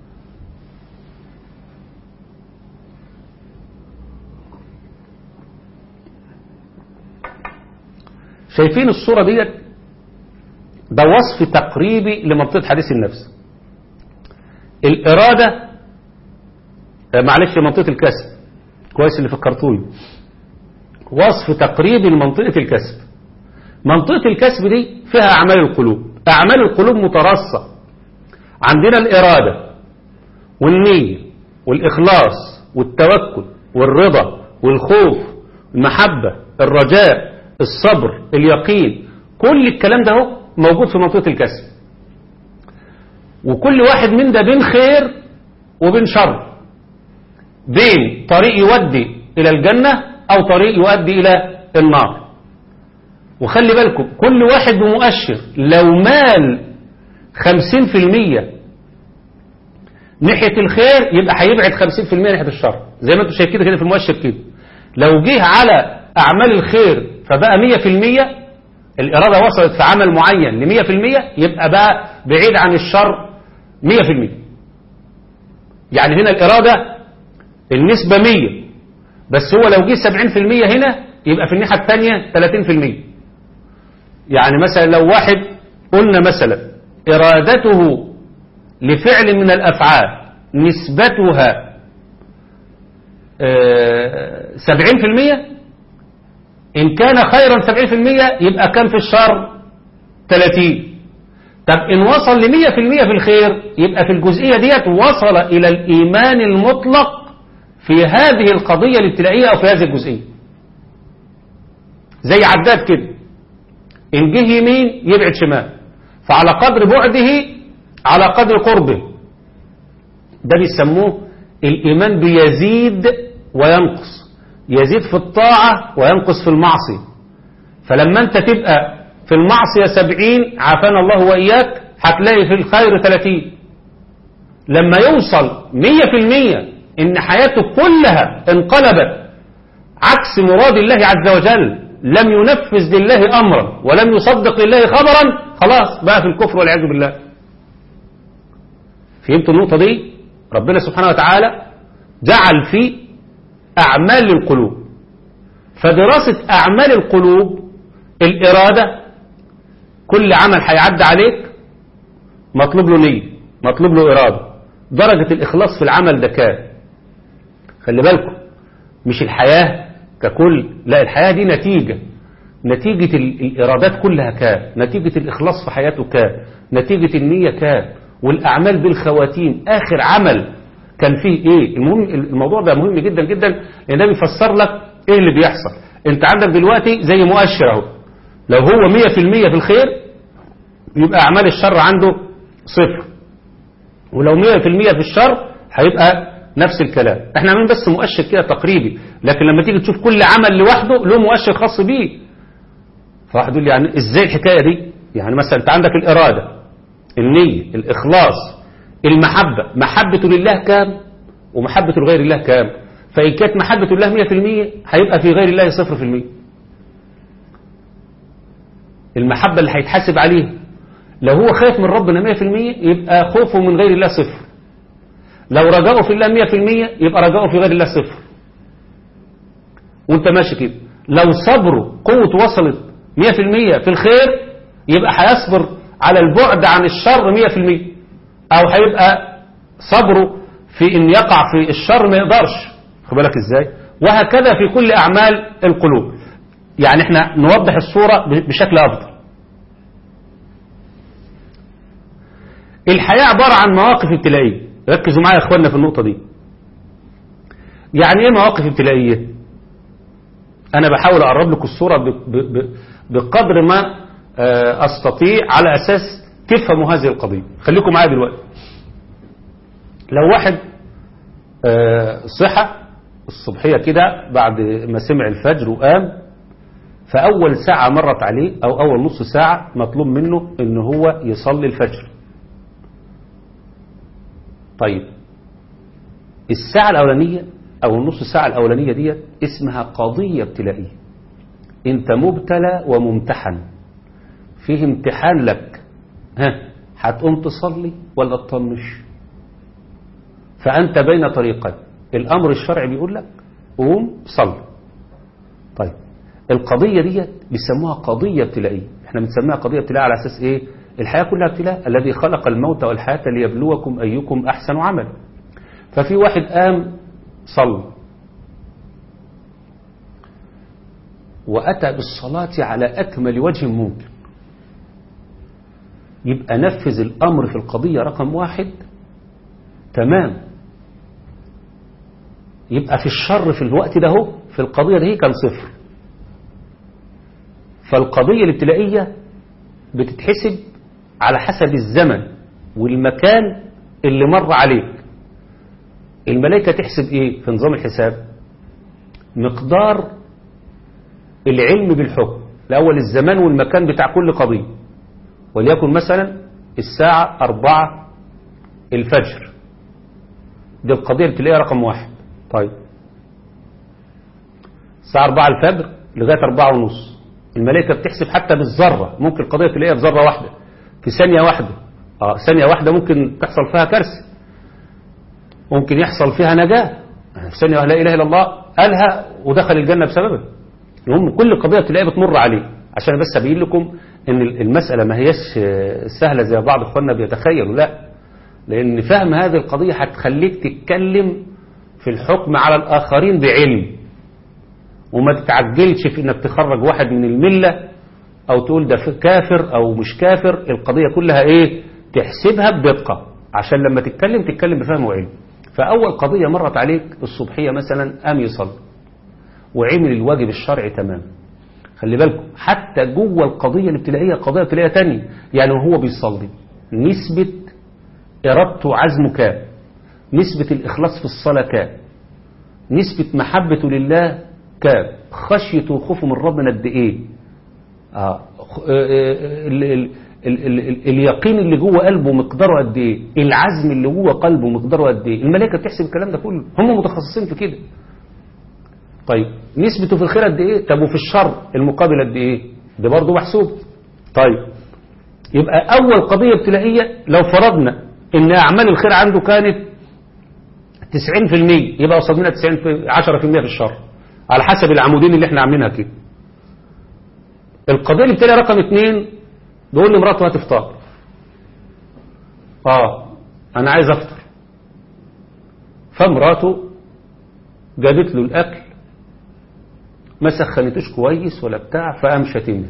شايفين الصورة ديت؟ ده وصف تقريبي لمنطقة حديث النفس. الإرادة معلش منطقة الكسب كويس اللي فكرتوني. وصف تقريبي لمنطقة الكسب. منطقة الكسب دي فيها أعمال القلوب. أعمال القلوب مترصة. عندنا الإرادة والنية والإخلاص والتوكل والرضا والخوف المحبة الرجاء الصبر اليقين. كل الكلام ده هو موجود في منطقة الكسب. وكل واحد من ده بين خير وبين شر، بين طريق يودي إلى الجنة أو طريق يؤدي إلى النار. وخلي بالكم كل واحد بمؤشر. لو مال 50% ناحية الخير يبقى هيبعد 50% ناحية الشر، زي ما انتم شايفين كده في المؤشر كده. لو جه على أعمال الخير فبقى 100%، الإرادة وصلت في عمل معين ل100%، يبقى بقى بعيد عن الشر 100%. يعني هنا الإرادة النسبة 100، بس هو لو جه 70% هنا يبقى في الناحية الثانية 30%. يعني مثلا لو واحد قلنا مثلا إرادته لفعل من الأفعال نسبتها 70%، إن كان خيرا 70% يبقى كان في الشر 30. طب إن وصل ل100% في الخير يبقى في الجزئية ديت وصل إلى الإيمان المطلق في هذه القضية الابتدائية أو في هذه الجزئية. زي عداد كده، إن جه يمين يبعد شمال، فعلى قدر بعده على قدر قربه. ده بيسموه الإيمان بيزيد وينقص، يزيد في الطاعة وينقص في المعصية. فلما أنت تبقى في المعصية 70 عافانا الله وإياك هتلاقي في الخير 30. لما يوصل 100% إن حياته كلها انقلبت عكس مراد الله عز وجل، لم ينفذ لله أمرا ولم يصدق لله خبرا، خلاص بقى في الكفر والعياذ بالله. فهمتوا النقطة دي؟ ربنا سبحانه وتعالى جعل في أعمال القلوب. فدراسة أعمال القلوب الإرادة، كل عمل هيعدي عليك مطلوب له نية، مطلوب له إرادة. درجة الإخلاص في العمل ده كام؟ خلي بالكم مش الحياة ككل، لا، الحياة دي نتيجة الإرادات كلها كام، نتيجة الإخلاص في حياته كام، نتيجة النية كام، والأعمال بالخواتيم آخر عمل كان فيه إيه. المهم الموضوع ده مهم جدا جدا، لأنه بيفسر لك إيه اللي بيحصل. أنت عندك دلوقتي زي مؤشر أهو، لو هو 100% في الخير يبقى أعمال الشر عنده 0، ولو 100% في الشر هيبقى نفس الكلام. احنا عاملين بس مؤشر كده تقريبي، لكن لما تيجي تشوف كل عمل لوحده له مؤشر خاص بيه. فواحد يقول لي يعني ازاي الحكايه دي؟ يعني مثلا انت عندك الاراده، النيه، الاخلاص، المحبه. محبه لله كام ومحبه لغير الله كام؟ فان كانت محبه لله 100% هيبقى في غير الله 0%. المحبه اللي هيتحاسب عليها لو هو خايف من ربنا 100% يبقى خوفه من غير الله 0. لو رجاؤه في الله 100% يبقى رجاؤه في غير الله 0. وانت ماشي كده. لو صبره قوة وصلت 100% في الخير يبقى هيصبر على البعد عن الشر 100%، او هيبقى صبره في ان يقع في الشر ما يقدرش. خد بالك ازاي؟ وهكذا في كل اعمال القلوب. يعني احنا نوضح الصورة بشكل افضل. الحياة عبارة عن مواقف ابتلائية. ركزوا معايا يا اخواننا في النقطة دي. يعني ايه مواقف ابتلائية؟ انا بحاول اقرب لكم الصورة بقدر ما استطيع على اساس تفهموا هذه القضية. خليكم معايا دلوقتي. لو واحد صحى الصبحية كده بعد ما سمع الفجر وقام، فأول ساعة مرت عليه أو أول نص ساعة مطلوب منه إن هو يصلي الفجر. طيب الساعة الأولانية أو النص ساعة الأولانية دي اسمها قضية ابتلائية. أنت مبتلى وممتحن، فيه امتحان لك. هتقوم تصلي ولا تطنش؟ فأنت بين طريقين. الأمر الشرعي بيقول لك قوم صلي. طيب القضية دي بيسموها قضية ابتلائية. احنا بنسميها قضية ابتلاء على أساس إيه؟ الحياة كلها ابتلاء. الذي خلق الموت والحياة ليبلوكم أيكم أحسن عمل. ففي واحد قام صلى وأتى بالصلاة على أكمل وجه ممكن، يبقى نفذ الأمر في القضية رقم 1 تمام. يبقى في الشر في الوقت ده هو في القضية ده كان 0. فالقضية الابتلائية بتتحسب على حسب الزمن والمكان اللي مر عليك. الملائكة تحسب ايه في نظام الحساب؟ مقدار العلم بالحكم الأول، الزمان والمكان بتاع كل قضية. وليكن مثلا الساعة 4 الفجر، دي القضية الابتلائية رقم 1. طيب الساعة 4 الفجر لغاية 4:30 الملائكة بتحسب حتى بالذرة. ممكن القضية تلاقيها بذرة واحدة في ثانية واحدة. ثانية واحدة ممكن تحصل فيها كارثة، ممكن يحصل فيها نجاة في ثانية واحدة. لا إله إلا الله قالها ودخل الجنة بسببها. المهم كل قضية تلاقيها بتمر عليه. عشان بس أبين لكم إن المسألة ما هيش سهلة زي بعض إخواننا بيتخيلوا، لا، لأن فهم هذه القضية هتخليك تتكلم في الحكم على الآخرين بعلم، وما تتعجلش في انك تخرج واحد من الملة او تقول ده كافر او مش كافر. القضية كلها ايه؟ تحسبها بدقة عشان لما تتكلم بفهم وعلم. فاول قضية مرت عليك الصبحية مثلا قام يصلي وعمل الواجب الشرعي تمام. خلي بالكم حتى جوه القضية الابتلائية قضية ابتلائية تانية. يعني وهو بيصلي نسبة إرادته وعزمه كام؟ نسبة الإخلاص في الصلاة كام؟ نسبة محبته لله كام؟ خشيته وخوفه من ربنا قد ايه؟ اليقين اللي جوه قلبه مقداره قد ايه؟ العزم اللي جوه قلبه مقداره قد ايه؟ الملائكه بتحسب الكلام ده كله، هم متخصصين في كده. طيب نسبته في الخير قد ايه؟ طب وفي الشر المقابل قد ايه؟ ده برضه محسوب. طيب يبقى اول قضيه ابتلائيه لو فرضنا ان اعمال الخير عنده كانت 90%، يبقى قصاد منها 10% في الشر على حسب العمودين اللي احنا عاملينها كده. القضيه اللي بتلاقي رقم 2 بيقول لمراته هتفطر. انا عايز افطر. فمراته جابت له الاكل ما سخنتوش كويس ولا بتاع، فقام شاتمها.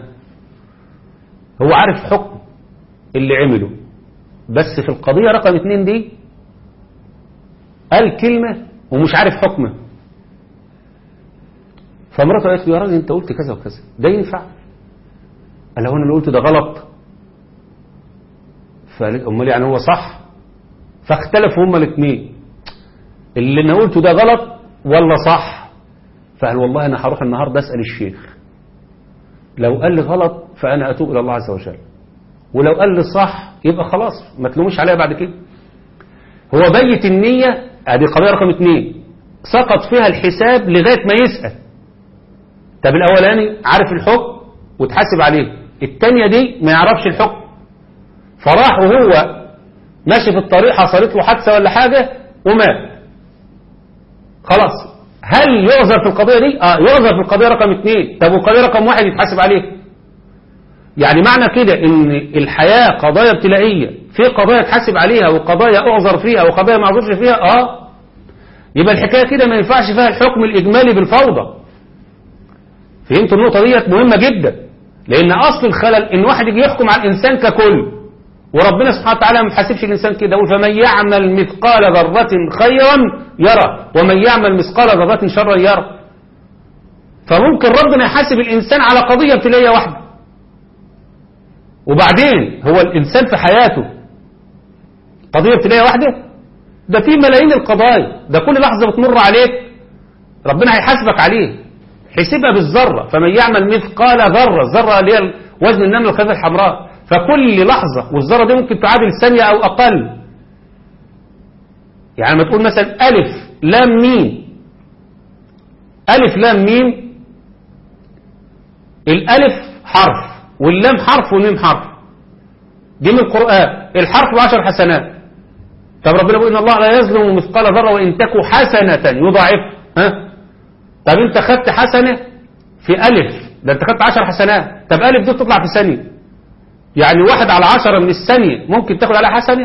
هو عارف حكم اللي عمله، بس في القضيه رقم 2 دي قال كلمه ومش عارف حكمه. فمراته قالت له يا راجل انت قلت كذا وكذا، ده ينفع؟ قال له انا اللي قلت ده غلط. فقال امال يعني هو صح؟ فاختلفوا هما الاثنين، اللي انا قلته ده غلط ولا صح؟ فقال والله انا هروح النهارده اسال الشيخ، لو قال لي غلط فانا اتوب الى الله عز وجل، ولو قال لي صح يبقى خلاص ما تلومش عليا بعد كده. هو بيت النيه. ادي قضيه رقم 2 سقط فيها الحساب لغايه ما يسال. طب الاولاني عارف الحكم وتحاسب عليه، الثانيه دي ما يعرفش الحكم، فراح وهو ماشي في الطريق حصلت له حادثه ولا حاجه ومات. خلاص هل يعذر في القضيه دي؟ يعذر في القضيه رقم 2. طب والقضيه رقم 1 يتحاسب عليه. يعني معنى كده ان الحياه قضايا ابتلائيه، في قضايا تحاسب عليها وقضايا اعذر فيها وقضايا ما اعذرش فيها. يبقى الحكايه كده ما ينفعش فيها الحكم الاجمالي بالفوضى. فهمتوا النقطه ديت مهمه جدا، لان اصل الخلل ان واحد يجي يحكم على الانسان ككل وربنا سبحانه وتعالى ما بيحاسبش الإنسان كده، يقول فمن يعمل مثقال ذرة خيرا يرى ومن يعمل مثقال ذرة شرا يرى. فممكن ربنا يحاسب الإنسان على قضية ابتلائية واحدة، وبعدين هو الإنسان في حياته قضية ابتلائية واحدة؟ ده في ملايين القضايا، ده كل لحظة بتمر عليك ربنا هيحاسبك عليه، حسبها بالذرة. فمن يعمل مثقال ذرة، الذرة اللي هي وزن النملة الخفيفة الحمراء، فكل لحظة، والذرة دي ممكن تعادل ثانية أو أقل. يعني ما تقول مثلا ألف لام ميم، ألف لام ميم، الألف حرف واللام حرف والميم حرف، دي من القرآن، الحرف ب10 حسنات. طب ربنا بيقول إن الله لا يظلم مثقال ذرة وإن تك حسنة يضاعف. ها؟ طب أنت خدت حسنة في ألف، ده أنت خدت 10 حسنات. طب ألف دي تطلع في ثانية، يعني 1/10 من الثانية ممكن تاخد عليها حسنة.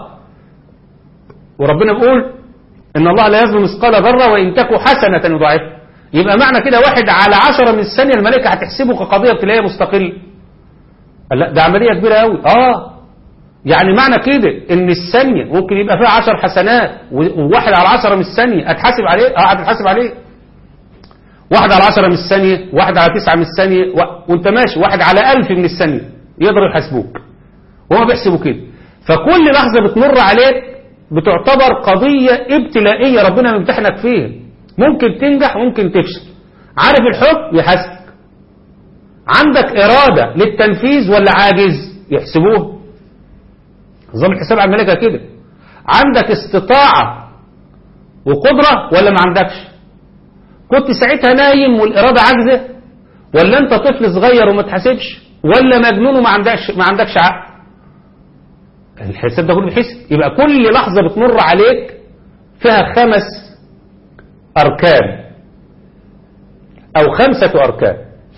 وربنا بيقول إن الله لا يظلم مثقال ذرة وإن تك حسنة يضاعف. يبقى معنى كده 1/10 من الثانية الملائكة هتحسبه كقضية ابتلائية مستقلة. لا ده عملية كبيرة قوي. يعني معنى كده ان الثانية ممكن يبقى فيها 10 حسنات، و1/10 من الثانية هتحاسب عليه. هتحاسب عليه 1/10 من الثانية، 1/9 من الثانية، وانت ماشي 1/1000 من الثانية يقدروا يحاسبوك. وهم بيحسبوا كده. فكل لحظة بتمر عليك بتعتبر قضية ابتلائية ربنا بيمتحنك فيها، ممكن تنجح وممكن تفشل. عارف الحكم يحاسبك، عندك إرادة للتنفيذ ولا عاجز يحسبوه. نظام الحساب على الملائكة كده. عندك استطاعة وقدرة ولا ما عندكش؟ كنت ساعتها نايم والإرادة عاجزة، ولا أنت طفل صغير وما تحاسبش، ولا مجنون وما عندكش عقل؟ الحساب ده كله بيحسب. يبقى كل لحظة بتمر عليك فيها 5 أركان أو 5 أركان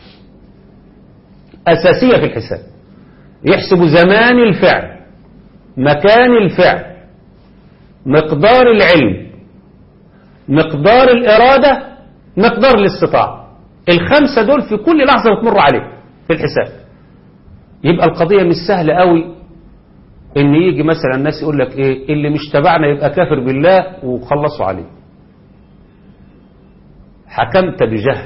أساسية في الحساب. يحسب زمان الفعل، مكان الفعل، مقدار العلم، مقدار الإرادة، مقدار الاستطاعة. ال5 دول في كل لحظة بتمر عليك في الحساب. يبقى القضية مش سهلة قوي ان يجي مثلا الناس يقول لك ايه اللي مش تبعنا يبقى كافر بالله وخلصوا عليه. حكمت بجهل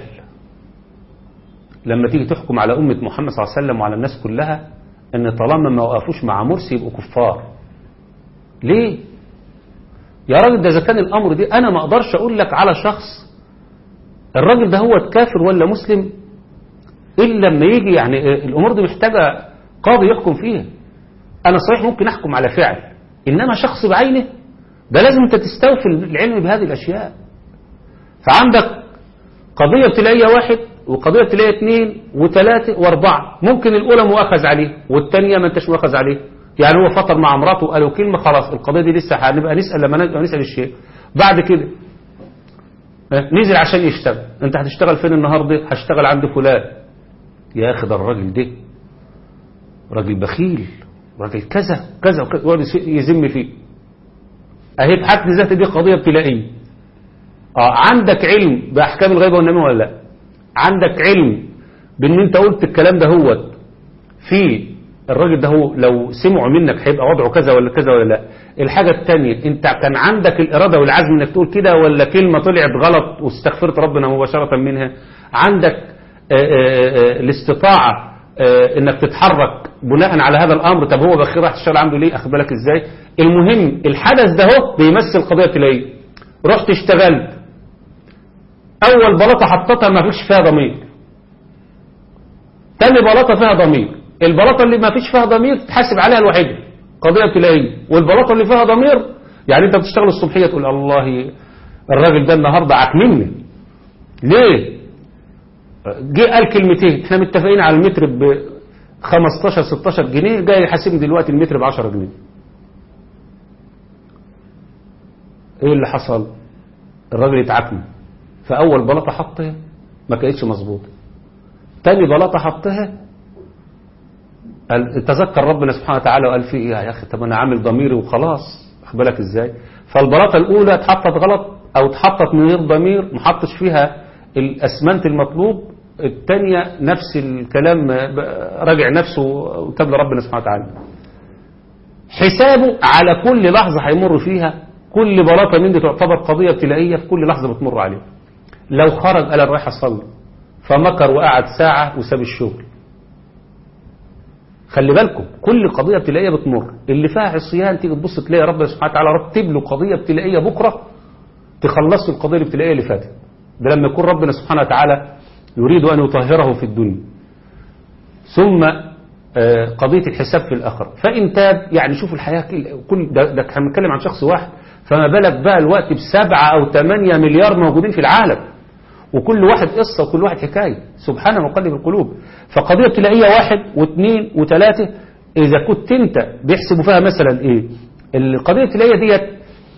لما تيجي تحكم على أمة محمد صلى الله عليه وسلم وعلى الناس كلها ان طالما ما وقفوش مع مرسي يبقوا كفار. ليه يا راجل؟ ده اذا كان الامر دي انا ما اقدرش اقول لك على شخص الراجل ده هو كافر ولا مسلم الا لما يجي. يعني الامور دي محتاجه قاضي يحكم فيها. انا صحيح ممكن احكم على فعل، انما شخص بعينه ده لازم انت تستوفي العلم بهذه الاشياء. فعندك قضيه ابتلائيه 1 وقضيه ابتلائيه 2 و3 و4. ممكن الاولى مؤاخذ عليه والثانيه ما انتش مؤاخذ عليه. يعني هو فطر مع مراته وقالوا كلمه خلاص القضيه دي لسه هنبقى نسال لما نسال الشيء. بعد كده نزل عشان يشتغل. انت هتشتغل فين النهارده؟ هشتغل عند فلان. يا اخي ده الراجل ده راجل بخيل، راجل كذا كذا وكذا، يذم فيه. اهي بحد ذاتها دي قضيه ابتلائيه. عندك علم باحكام الغيبه والنميمه ولا لا؟ عندك علم بان انت قلت الكلام ده هو في الراجل ده هو لو سمعوا منك هيبقى وضعه كذا ولا كذا ولا لا؟ الحاجه الثانيه انت كان عندك الاراده والعزم انك تقول كده، ولا كلمه طلعت غلط واستغفرت ربنا مباشره منها؟ عندك الاستطاعه انك تتحرك بناء على هذا الامر. طب هو بخير راح تشتغل عنده ليه؟ اخد بالك ازاي؟ المهم الحدث ده هو بيمثل قضيه ابتلائيه. رحت اشتغلت، اول بلاطه حطيتها ما فيش فيها ضمير، تاني بلاطه فيها ضمير. البلاطه اللي ما فيش فيها ضمير تحاسب عليها الوحيده قضيه ابتلائيه، والبلاطه اللي فيها ضمير يعني انت بتشتغل الصبحيه تقول الله الراجل ده النهارده عكنني ليه؟ جه قال كلمتين، احنا متفقين على المتر ب 15 16 جنيه، جاي يحاسبني دلوقتي المتر ب 10 جنيه. ايه اللي حصل؟ الراجل اتعكن. فاول بلاطه حطها ما كانتش مظبوطه، تاني بلاطه حطها قال تذكر ربنا سبحانه وتعالى وقال في ايه يا اخي؟ طب انا عامل ضميري وخلاص. واخد بالك ازاي؟ فالبلاطه الاولى اتحطت غلط او اتحطت من غير ضمير، ما حطش فيها الاسمنت المطلوب. الثانيه نفس الكلام، راجع نفسه وتاب لربنا سبحانه وتعالى. حسابه على كل لحظة هيمر فيها. كل بلاطة من دي تعتبر قضية ابتلائية في كل لحظة بتمر عليه. لو خرج قال رايح أصلي فمكر وقعد ساعة وساب الشغل. خلي بالكم كل قضية ابتلائية بتمر، اللي فيها عصيان تيجي تبص تلاقي ربنا سبحانه وتعالى رتب له قضية ابتلائية بكرة تخلص له القضية الابتلائية اللي فاتت. ده لما يكون ربنا سبحانه وتعالى يريد أن يطهره في الدنيا. ثم قضية الحساب في الآخرة. فإن تاب يعني شوفوا الحياة كل ده هنتكلم عن شخص واحد، فما بالك بقى الوقت ب7 أو 8 مليار موجودين في العالم، وكل واحد قصة وكل واحد حكاية. سبحانه مقلب القلوب. فقضية ابتلائية 1 و2 و3 إذا كنت أنت بيحسبوا فيها مثلا إيه القضية الابتلائية ديت،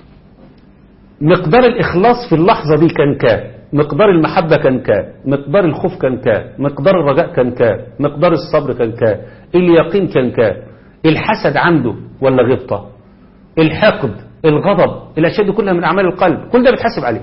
مقدار الإخلاص في اللحظة دي كان كام، مقدار المحبة كان كام، مقدار الخوف كان كام، مقدار الرجاء كان كام، مقدار الصبر كان كام، اليقين كان كام، الحسد عنده ولا غبطة، الحقد، الغضب، الأشياء دي كلها من أعمال القلب، كل ده بتحسب عليه.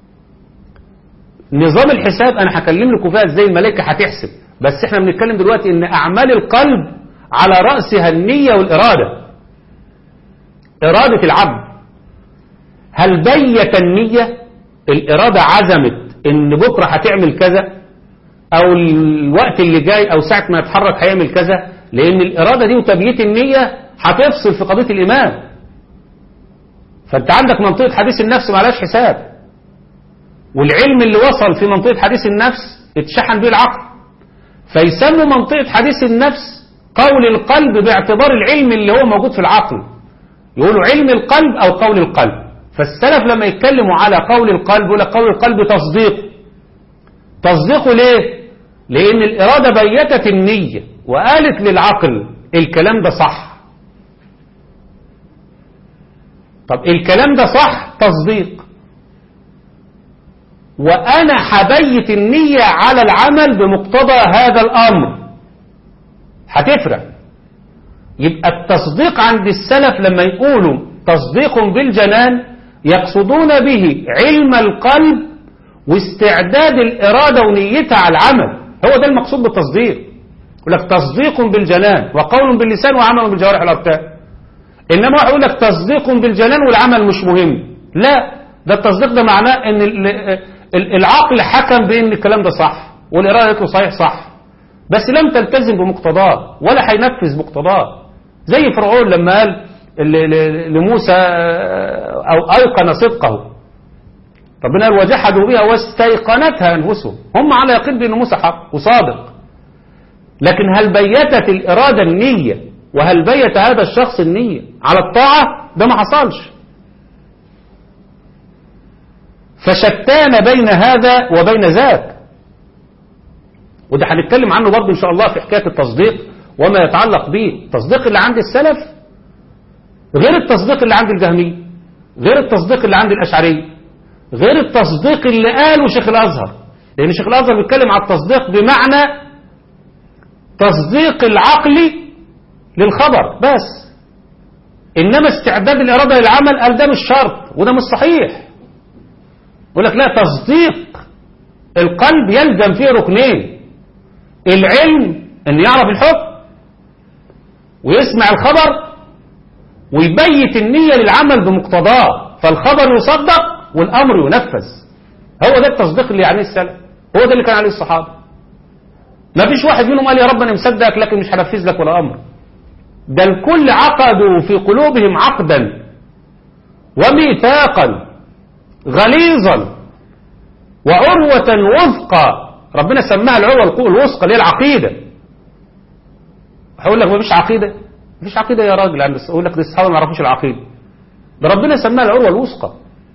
نظام الحساب أنا هكلم لكم فيها إزاي الملائكة هتحسب، بس إحنا بنتكلم دلوقتي إن أعمال القلب على رأسها النية والإرادة. إرادة العبد، هل بيت النية؟ الإرادة عزمت إن بكرة هتعمل كذا، أو الوقت اللي جاي، أو ساعة ما يتحرك هيعمل كذا، لأن الإرادة دي وتبييت النية هتفصل في قضية الإيمان. فأنت عندك منطقة حديث النفس معلاش حساب، والعلم اللي وصل في منطقة حديث النفس اتشحن به العقل، فيسموا منطقة حديث النفس قول القلب باعتبار العلم اللي هو موجود في العقل، يقولوا علم القلب أو قول القلب. فالسلف لما يتكلموا على قول القلب يقول لك قول القلب تصديقه ليه؟ لأن الإرادة بيتت النية وقالت للعقل الكلام ده صح. طب الكلام ده صح تصديق، وأنا حبيت النية على العمل بمقتضى هذا الأمر، هتفرق. يبقى التصديق عند السلف لما يقولوا تصديق بالجنان يقصدون به علم القلب واستعداد الإرادة ونيتها على العمل. هو ده المقصود بالتصديق. يقول لك تصديق بالجنان وقول باللسان وعمل بالجوارح الأركان. إنما واحد يقول لك تصديق بالجنان والعمل مش مهم. لا، ده التصديق ده معناه إن العقل حكم بأن الكلام ده صح والإرادة قالت له صح، بس لم تلتزم بمقتضاه ولا هينفذ مقتضاه. زي فرعون لما قال لموسى أو أيقن صدقه، ربنا قال وجحدوا بها واستيقنتها أنفسهم، هم على يقين بأن موسى حق وصادق. لكن هل بيتت الإرادة النية وهل بيت هذا الشخص النية على الطاعة؟ ده ما حصلش. فشتان بين هذا وبين ذاك، وده هنتكلم عنه برضه إن شاء الله في حكاية التصديق وما يتعلق به. التصديق اللي عند السلف غير التصديق اللي عند الجهمية، غير التصديق اللي عند الأشعرية، غير التصديق اللي قاله شيخ الأزهر. لأن شيخ الأزهر بيتكلم على التصديق بمعنى تصديق العقل للخبر بس، إنما استعداد الإرادة للعمل قال ده مش شرط وده مش صحيح. يقول لك لا، تصديق القلب يلزم فيه ركنين: العلم أن يعرف الحكم ويسمع الخبر ويبيت النية للعمل بمقتضاه، فالخبر يصدق والأمر ينفذ. هو ده التصديق اللي يعني السلف، هو ده اللي كان عليه الصحابة. ما فيش واحد منهم قال يا رب أنا مصدقك لكن مش هنفذ لك ولا أمر. ده الكل عقدوا في قلوبهم عقدا وميثاقا غليظا وعروة وثقى، ربنا سماها العروة الوثقى اللي هي العقيدة. هقول لك ما فيش عقيدة؟ مفيش عقيدة يا راجل. أقول لك الصحابة ما يعرفوش العقيدة، ده ربنا سماها العروة الوثقى.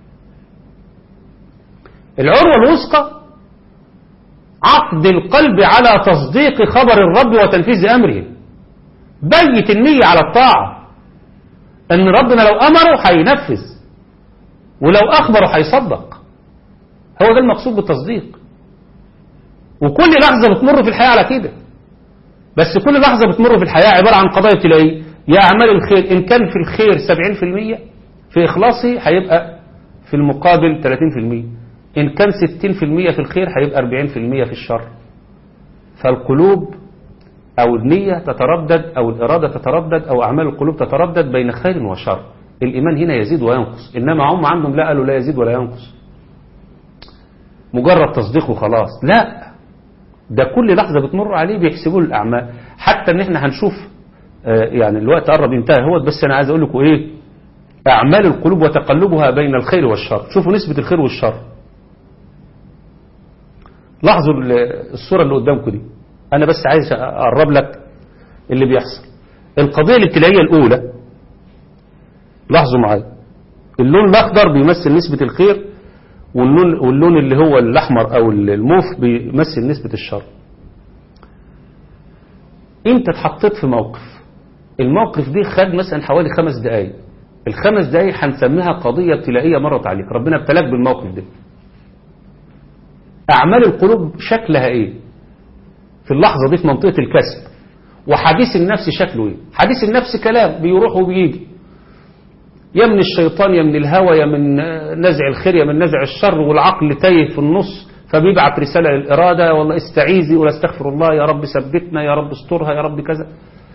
العروة الوثقى عقد القلب على تصديق خبر الرب وتنفيذ أمره. بيت النية على الطاعة، أن ربنا لو أمره هينفذ ولو أخبره هيصدق. هو ده المقصود بالتصديق. وكل لحظة بتمر في الحياة على كده، بس كل لحظة بتمر في الحياة عبارة عن قضايا ابتلائية. يا أعمال الخير إن كان في الخير 70% في إخلاصي هيبقى في المقابل 30%، إن كان 60% في الخير هيبقى 40% في الشر. فالقلوب أو النية تتردد أو الإرادة تتردد أو أعمال القلوب تتردد بين خير وشر. الإيمان هنا يزيد وينقص، إنما هم عندهم لا، قالوا لا يزيد ولا ينقص، مجرد تصديق وخلاص. لا، ده كل لحظة بتمر عليه بيحسبوا الأعمال. حتى إن إحنا هنشوف يعني الوقت قرب ينتهي هو، بس أنا عايز أقول لكم إيه أعمال القلوب وتقلبها بين الخير والشر. شوفوا نسبة الخير والشر. لاحظوا الصورة اللي قدامكم دي، أنا بس عايز أقرب لك اللي بيحصل. القضية الابتدائية الأولى، لاحظوا معايا، اللون الأخضر بيمثل نسبة الخير، واللون اللي هو الأحمر أو الموف بيمثل نسبة الشر. أنت اتحطيت في موقف، الموقف دي خد مثلا حوالي 5 دقايق، ال5 دقايق هنسميها قضية ابتلائية مرت عليك، ربنا ابتلاك بالموقف ده. أعمال القلوب شكلها إيه في اللحظة دي في منطقة الكسب؟ وحديث النفس شكله إيه؟ حديث النفس كلام بيروح وبيجي، يا من الشيطان يا من الهوى يا من نزع الخير يا من نزع الشر، والعقل تايه في النص فبيبعت رسالة للإرادة، والله استعيذي ولا استغفر الله، يا رب ثبتنا، يا رب استرها، يا رب كذا.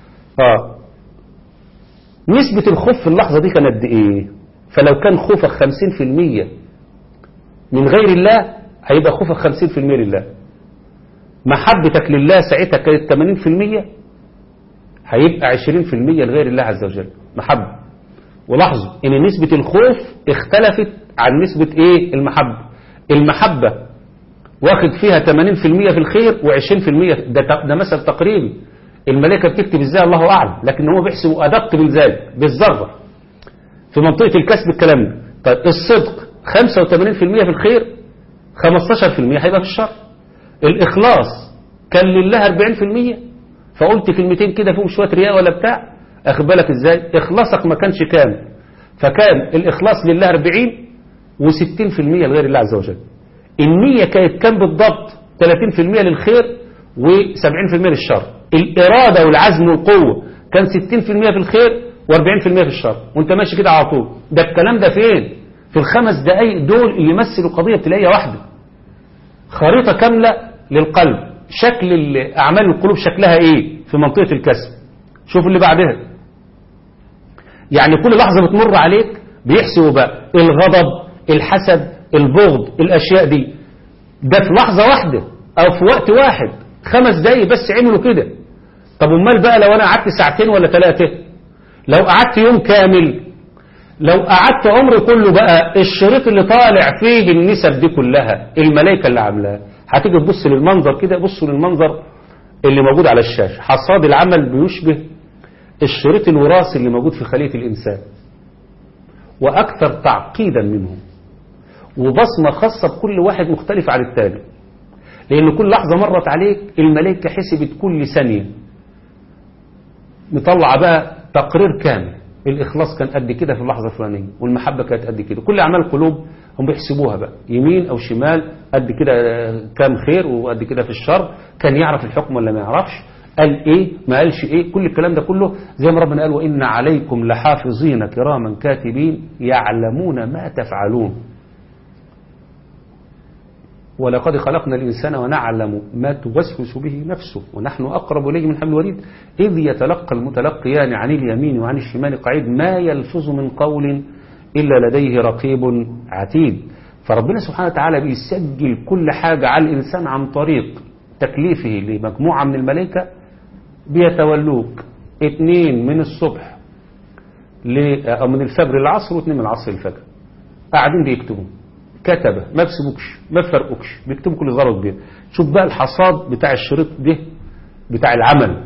نسبة الخوف في اللحظة دي كانت قد إيه؟ فلو كان خوفك 50% من غير الله هيبقى خوفك 50% لله. محبتك لله ساعتها كانت 80%، هيبقى 20% لغير الله عز وجل محبة. ولاحظوا ان نسبة الخوف اختلفت عن نسبة ايه المحبة. المحبة واخد فيها 80% في الخير و20%، ده مثل تقريبي، الملائكة بتكتب ازاي الله اعلم، لكن هو بيحسب ادق من ذلك بالذرة في منطقة الكسب الكلام ده. طيب الصدق 85% في الخير، 15% هيبقى في الشر. الإخلاص كان لله 40%، فقلت كلمتين كده فيهم شوية رياء ولا بتاع، أخد بالك إزاي؟ إخلاصك ما كانش كامل، فكان الإخلاص لله 40 و60% لغير الله عز وجل. النية كانت كام بالضبط؟ 30% للخير و70% للشر. الإرادة والعزم والقوة كان 60% في الخير و40% في الشر، وانت ماشي كده على طول. ده الكلام ده فين؟ في ال5 دقايق دول اللي يمثلوا قضية ابتلائية واحدة، خريطة كاملة للقلب، شكل أعمال القلوب شكلها إيه في منطقة الكسب. شوف اللي بعدها، يعني كل لحظة بتمر عليك بيحسبوا بقى الغضب، الحسد، البغض، الأشياء دي، ده في لحظة واحدة أو في وقت واحد، 5 دقايق بس عملوا كده. طب امال بقى لو أنا قعدت 2 ولا 3، لو قعدت يوم كامل، لو قعدت عمري كله، بقى الشريط اللي طالع فيه النسب دي كلها الملائكة اللي عاملاها. هتيجي تبص للمنظر كده، بصوا للمنظر اللي موجود على الشاشة، حصاد العمل بيشبه الشريط الوراثي اللي موجود في خلية الإنسان، وأكثر تعقيدا منهم، وبصمة خاصة بكل واحد مختلف عن التاني، لأن كل لحظة مرت عليك الملائكة حسبت كل ثانية، مطلع بقى تقرير كامل. الإخلاص كان قد كده في اللحظة الفلانية، والمحبة كانت قد كده. كل أعمال القلوب هم بيحسبوها بقى يمين أو شمال، قد كده كام خير وقد كده في الشر، كان يعرف الحكم ولا ما يعرفش، قال إيه ما قالش إيه، كل الكلام ده كله زي ما ربنا قال وإن عليكم لحافظين كراما كاتبين يعلمون ما تفعلون ولقد خلقنا الإنسان ونعلم ما توسوس به نفسه ونحن أقرب إليه من حبل الوريد إذ يتلقى المتلقيان عن اليمين وعن الشمال قعيد ما يلفظ من قول إلا لديه رقيب عتيد. فربنا سبحانه وتعالى بيسجل كل حاجة على الإنسان عن طريق تكليفه لمجموعة من الملائكة بيتولوك 2 من الصبح أو من الفجر للعصر و2 من العصر للفجر، قاعدين بيكتبوا كتبه، ما بيسيبوكش ما بيفرقوكش، بيكتبوا كل ذره كبيره. شوف بقى الحصاد بتاع الشريط ده بتاع العمل.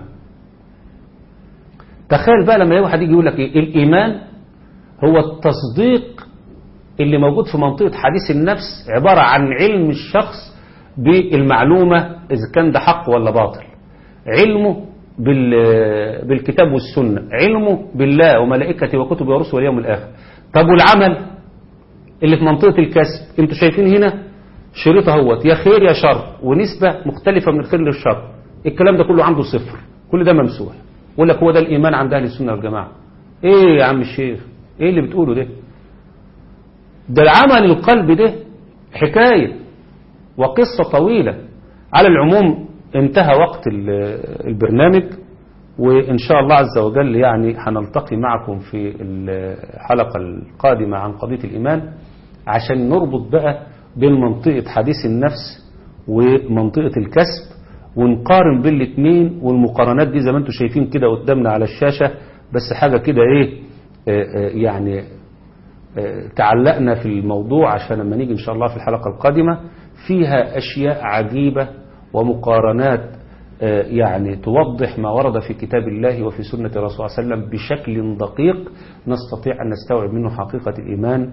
تخيل بقى لما واحد يجي يقول لك ايه الايمان هو التصديق اللي موجود في منطقه حديث النفس، عباره عن علم الشخص بالمعلومه اذا كان ده حق ولا باطل، علمه بالكتاب والسنه، علمه بالله وملائكته وكتبه ورسله واليوم الاخر. طب والعمل اللي في منطقة الكسب، انتوا شايفين هنا شريط اهوت يا خير يا شر، ونسبة مختلفة من الخير للشر، الكلام ده كله عنده 0، كل ده ممسوح. يقول لك هو ده الإيمان عند أهل السنة والجماعة. ايه يا عم الشيخ ايه اللي بتقوله ده؟ ده العمل القلب ده حكاية وقصة طويلة. على العموم انتهى وقت البرنامج، وإن شاء الله عز وجل يعني هنلتقي معكم في الحلقة القادمة عن قضية الإيمان، عشان نربط بقى بين منطقة حديث النفس ومنطقة الكسب، ونقارن بين الاثنين. والمقارنات دي زي ما انتم شايفين كده قدامنا على الشاشة، بس حاجة كده ايه يعني تعلقنا في الموضوع عشان لما نيجي إن شاء الله في الحلقة القادمة فيها أشياء عجيبة ومقارنات يعني توضح ما ورد في كتاب الله وفي سنة الرسول صلى الله عليه وسلم بشكل دقيق نستطيع أن نستوعب منه حقيقة الإيمان.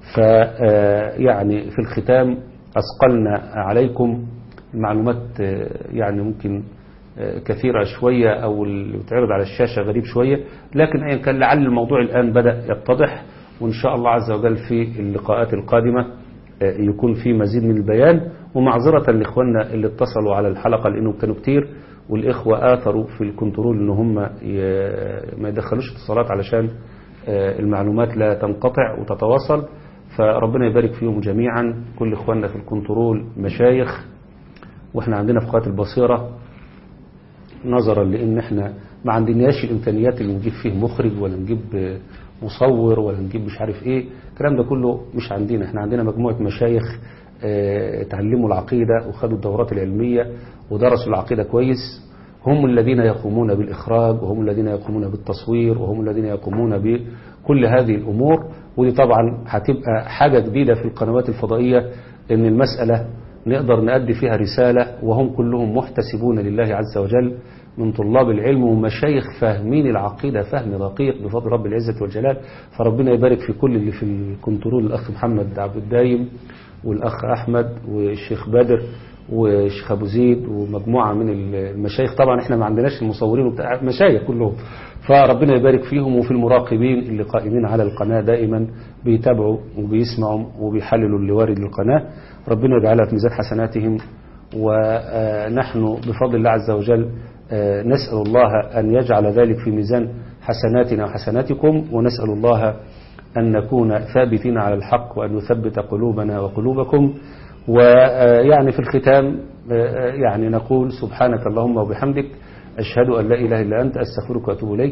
فيعني في الختام أثقلنا عليكم المعلومات، يعني ممكن كثيرة شوية أو اللي بتعرض على الشاشة غريب شوية، لكن أيا كان لعل الموضوع الآن بدأ يتضح، وإن شاء الله عز وجل في اللقاءات القادمة يكون في مزيد من البيان. ومعذرة لإخواننا اللي اتصلوا على الحلقة لأنهم كانوا كتير، والإخوة آثروا في الكنترول إن هم ما يدخلوش اتصالات علشان المعلومات لا تنقطع وتتواصل. فربنا يبارك فيهم جميعا، كل إخواننا في الكنترول مشايخ، وإحنا عندنا في قناة البصيرة نظرا لأن إحنا ما عندناش الإمكانيات اللي نجيب فيه مخرج ولا نجيب مصور ولا نجيب مش عارف إيه، الكلام ده كله مش عندنا. إحنا عندنا مجموعة مشايخ تعلموا العقيدة وخدوا الدورات العلمية ودرسوا العقيدة كويس، هم الذين يقومون بالإخراج، وهم الذين يقومون بالتصوير، وهم الذين يقومون بكل هذه الأمور. ودي طبعا هتبقى حاجة جديدة في القنوات الفضائية، إن المسألة نقدر نؤدي فيها رسالة وهم كلهم محتسبون لله عز وجل من طلاب العلم ومشايخ فاهمين العقيدة فهم دقيق بفضل رب العزة والجلال. فربنا يبارك في كل اللي في الكنترول، الأخ محمد عبد الدايم والأخ أحمد والشيخ بدر والشيخ أبو زيد ومجموعة من المشايخ. طبعا احنا ما عندناش المصورين بتاع مشايخ كلهم، فربنا يبارك فيهم، وفي المراقبين اللي قائمين على القناة دائما بيتابعوا وبيسمعوا وبيحللوا اللي وارد للقناة. ربنا يجعلها في ميزان حسناتهم، ونحن بفضل الله عز وجل نسأل الله أن يجعل ذلك في ميزان حسناتنا وحسناتكم، ونسأل الله أن نكون ثابتين على الحق وأن يثبت قلوبنا وقلوبكم. ويعني في الختام يعني نقول سبحانك اللهم وبحمدك، أشهد أن لا إله إلا أنت، أستغفرك وأتوب إليك.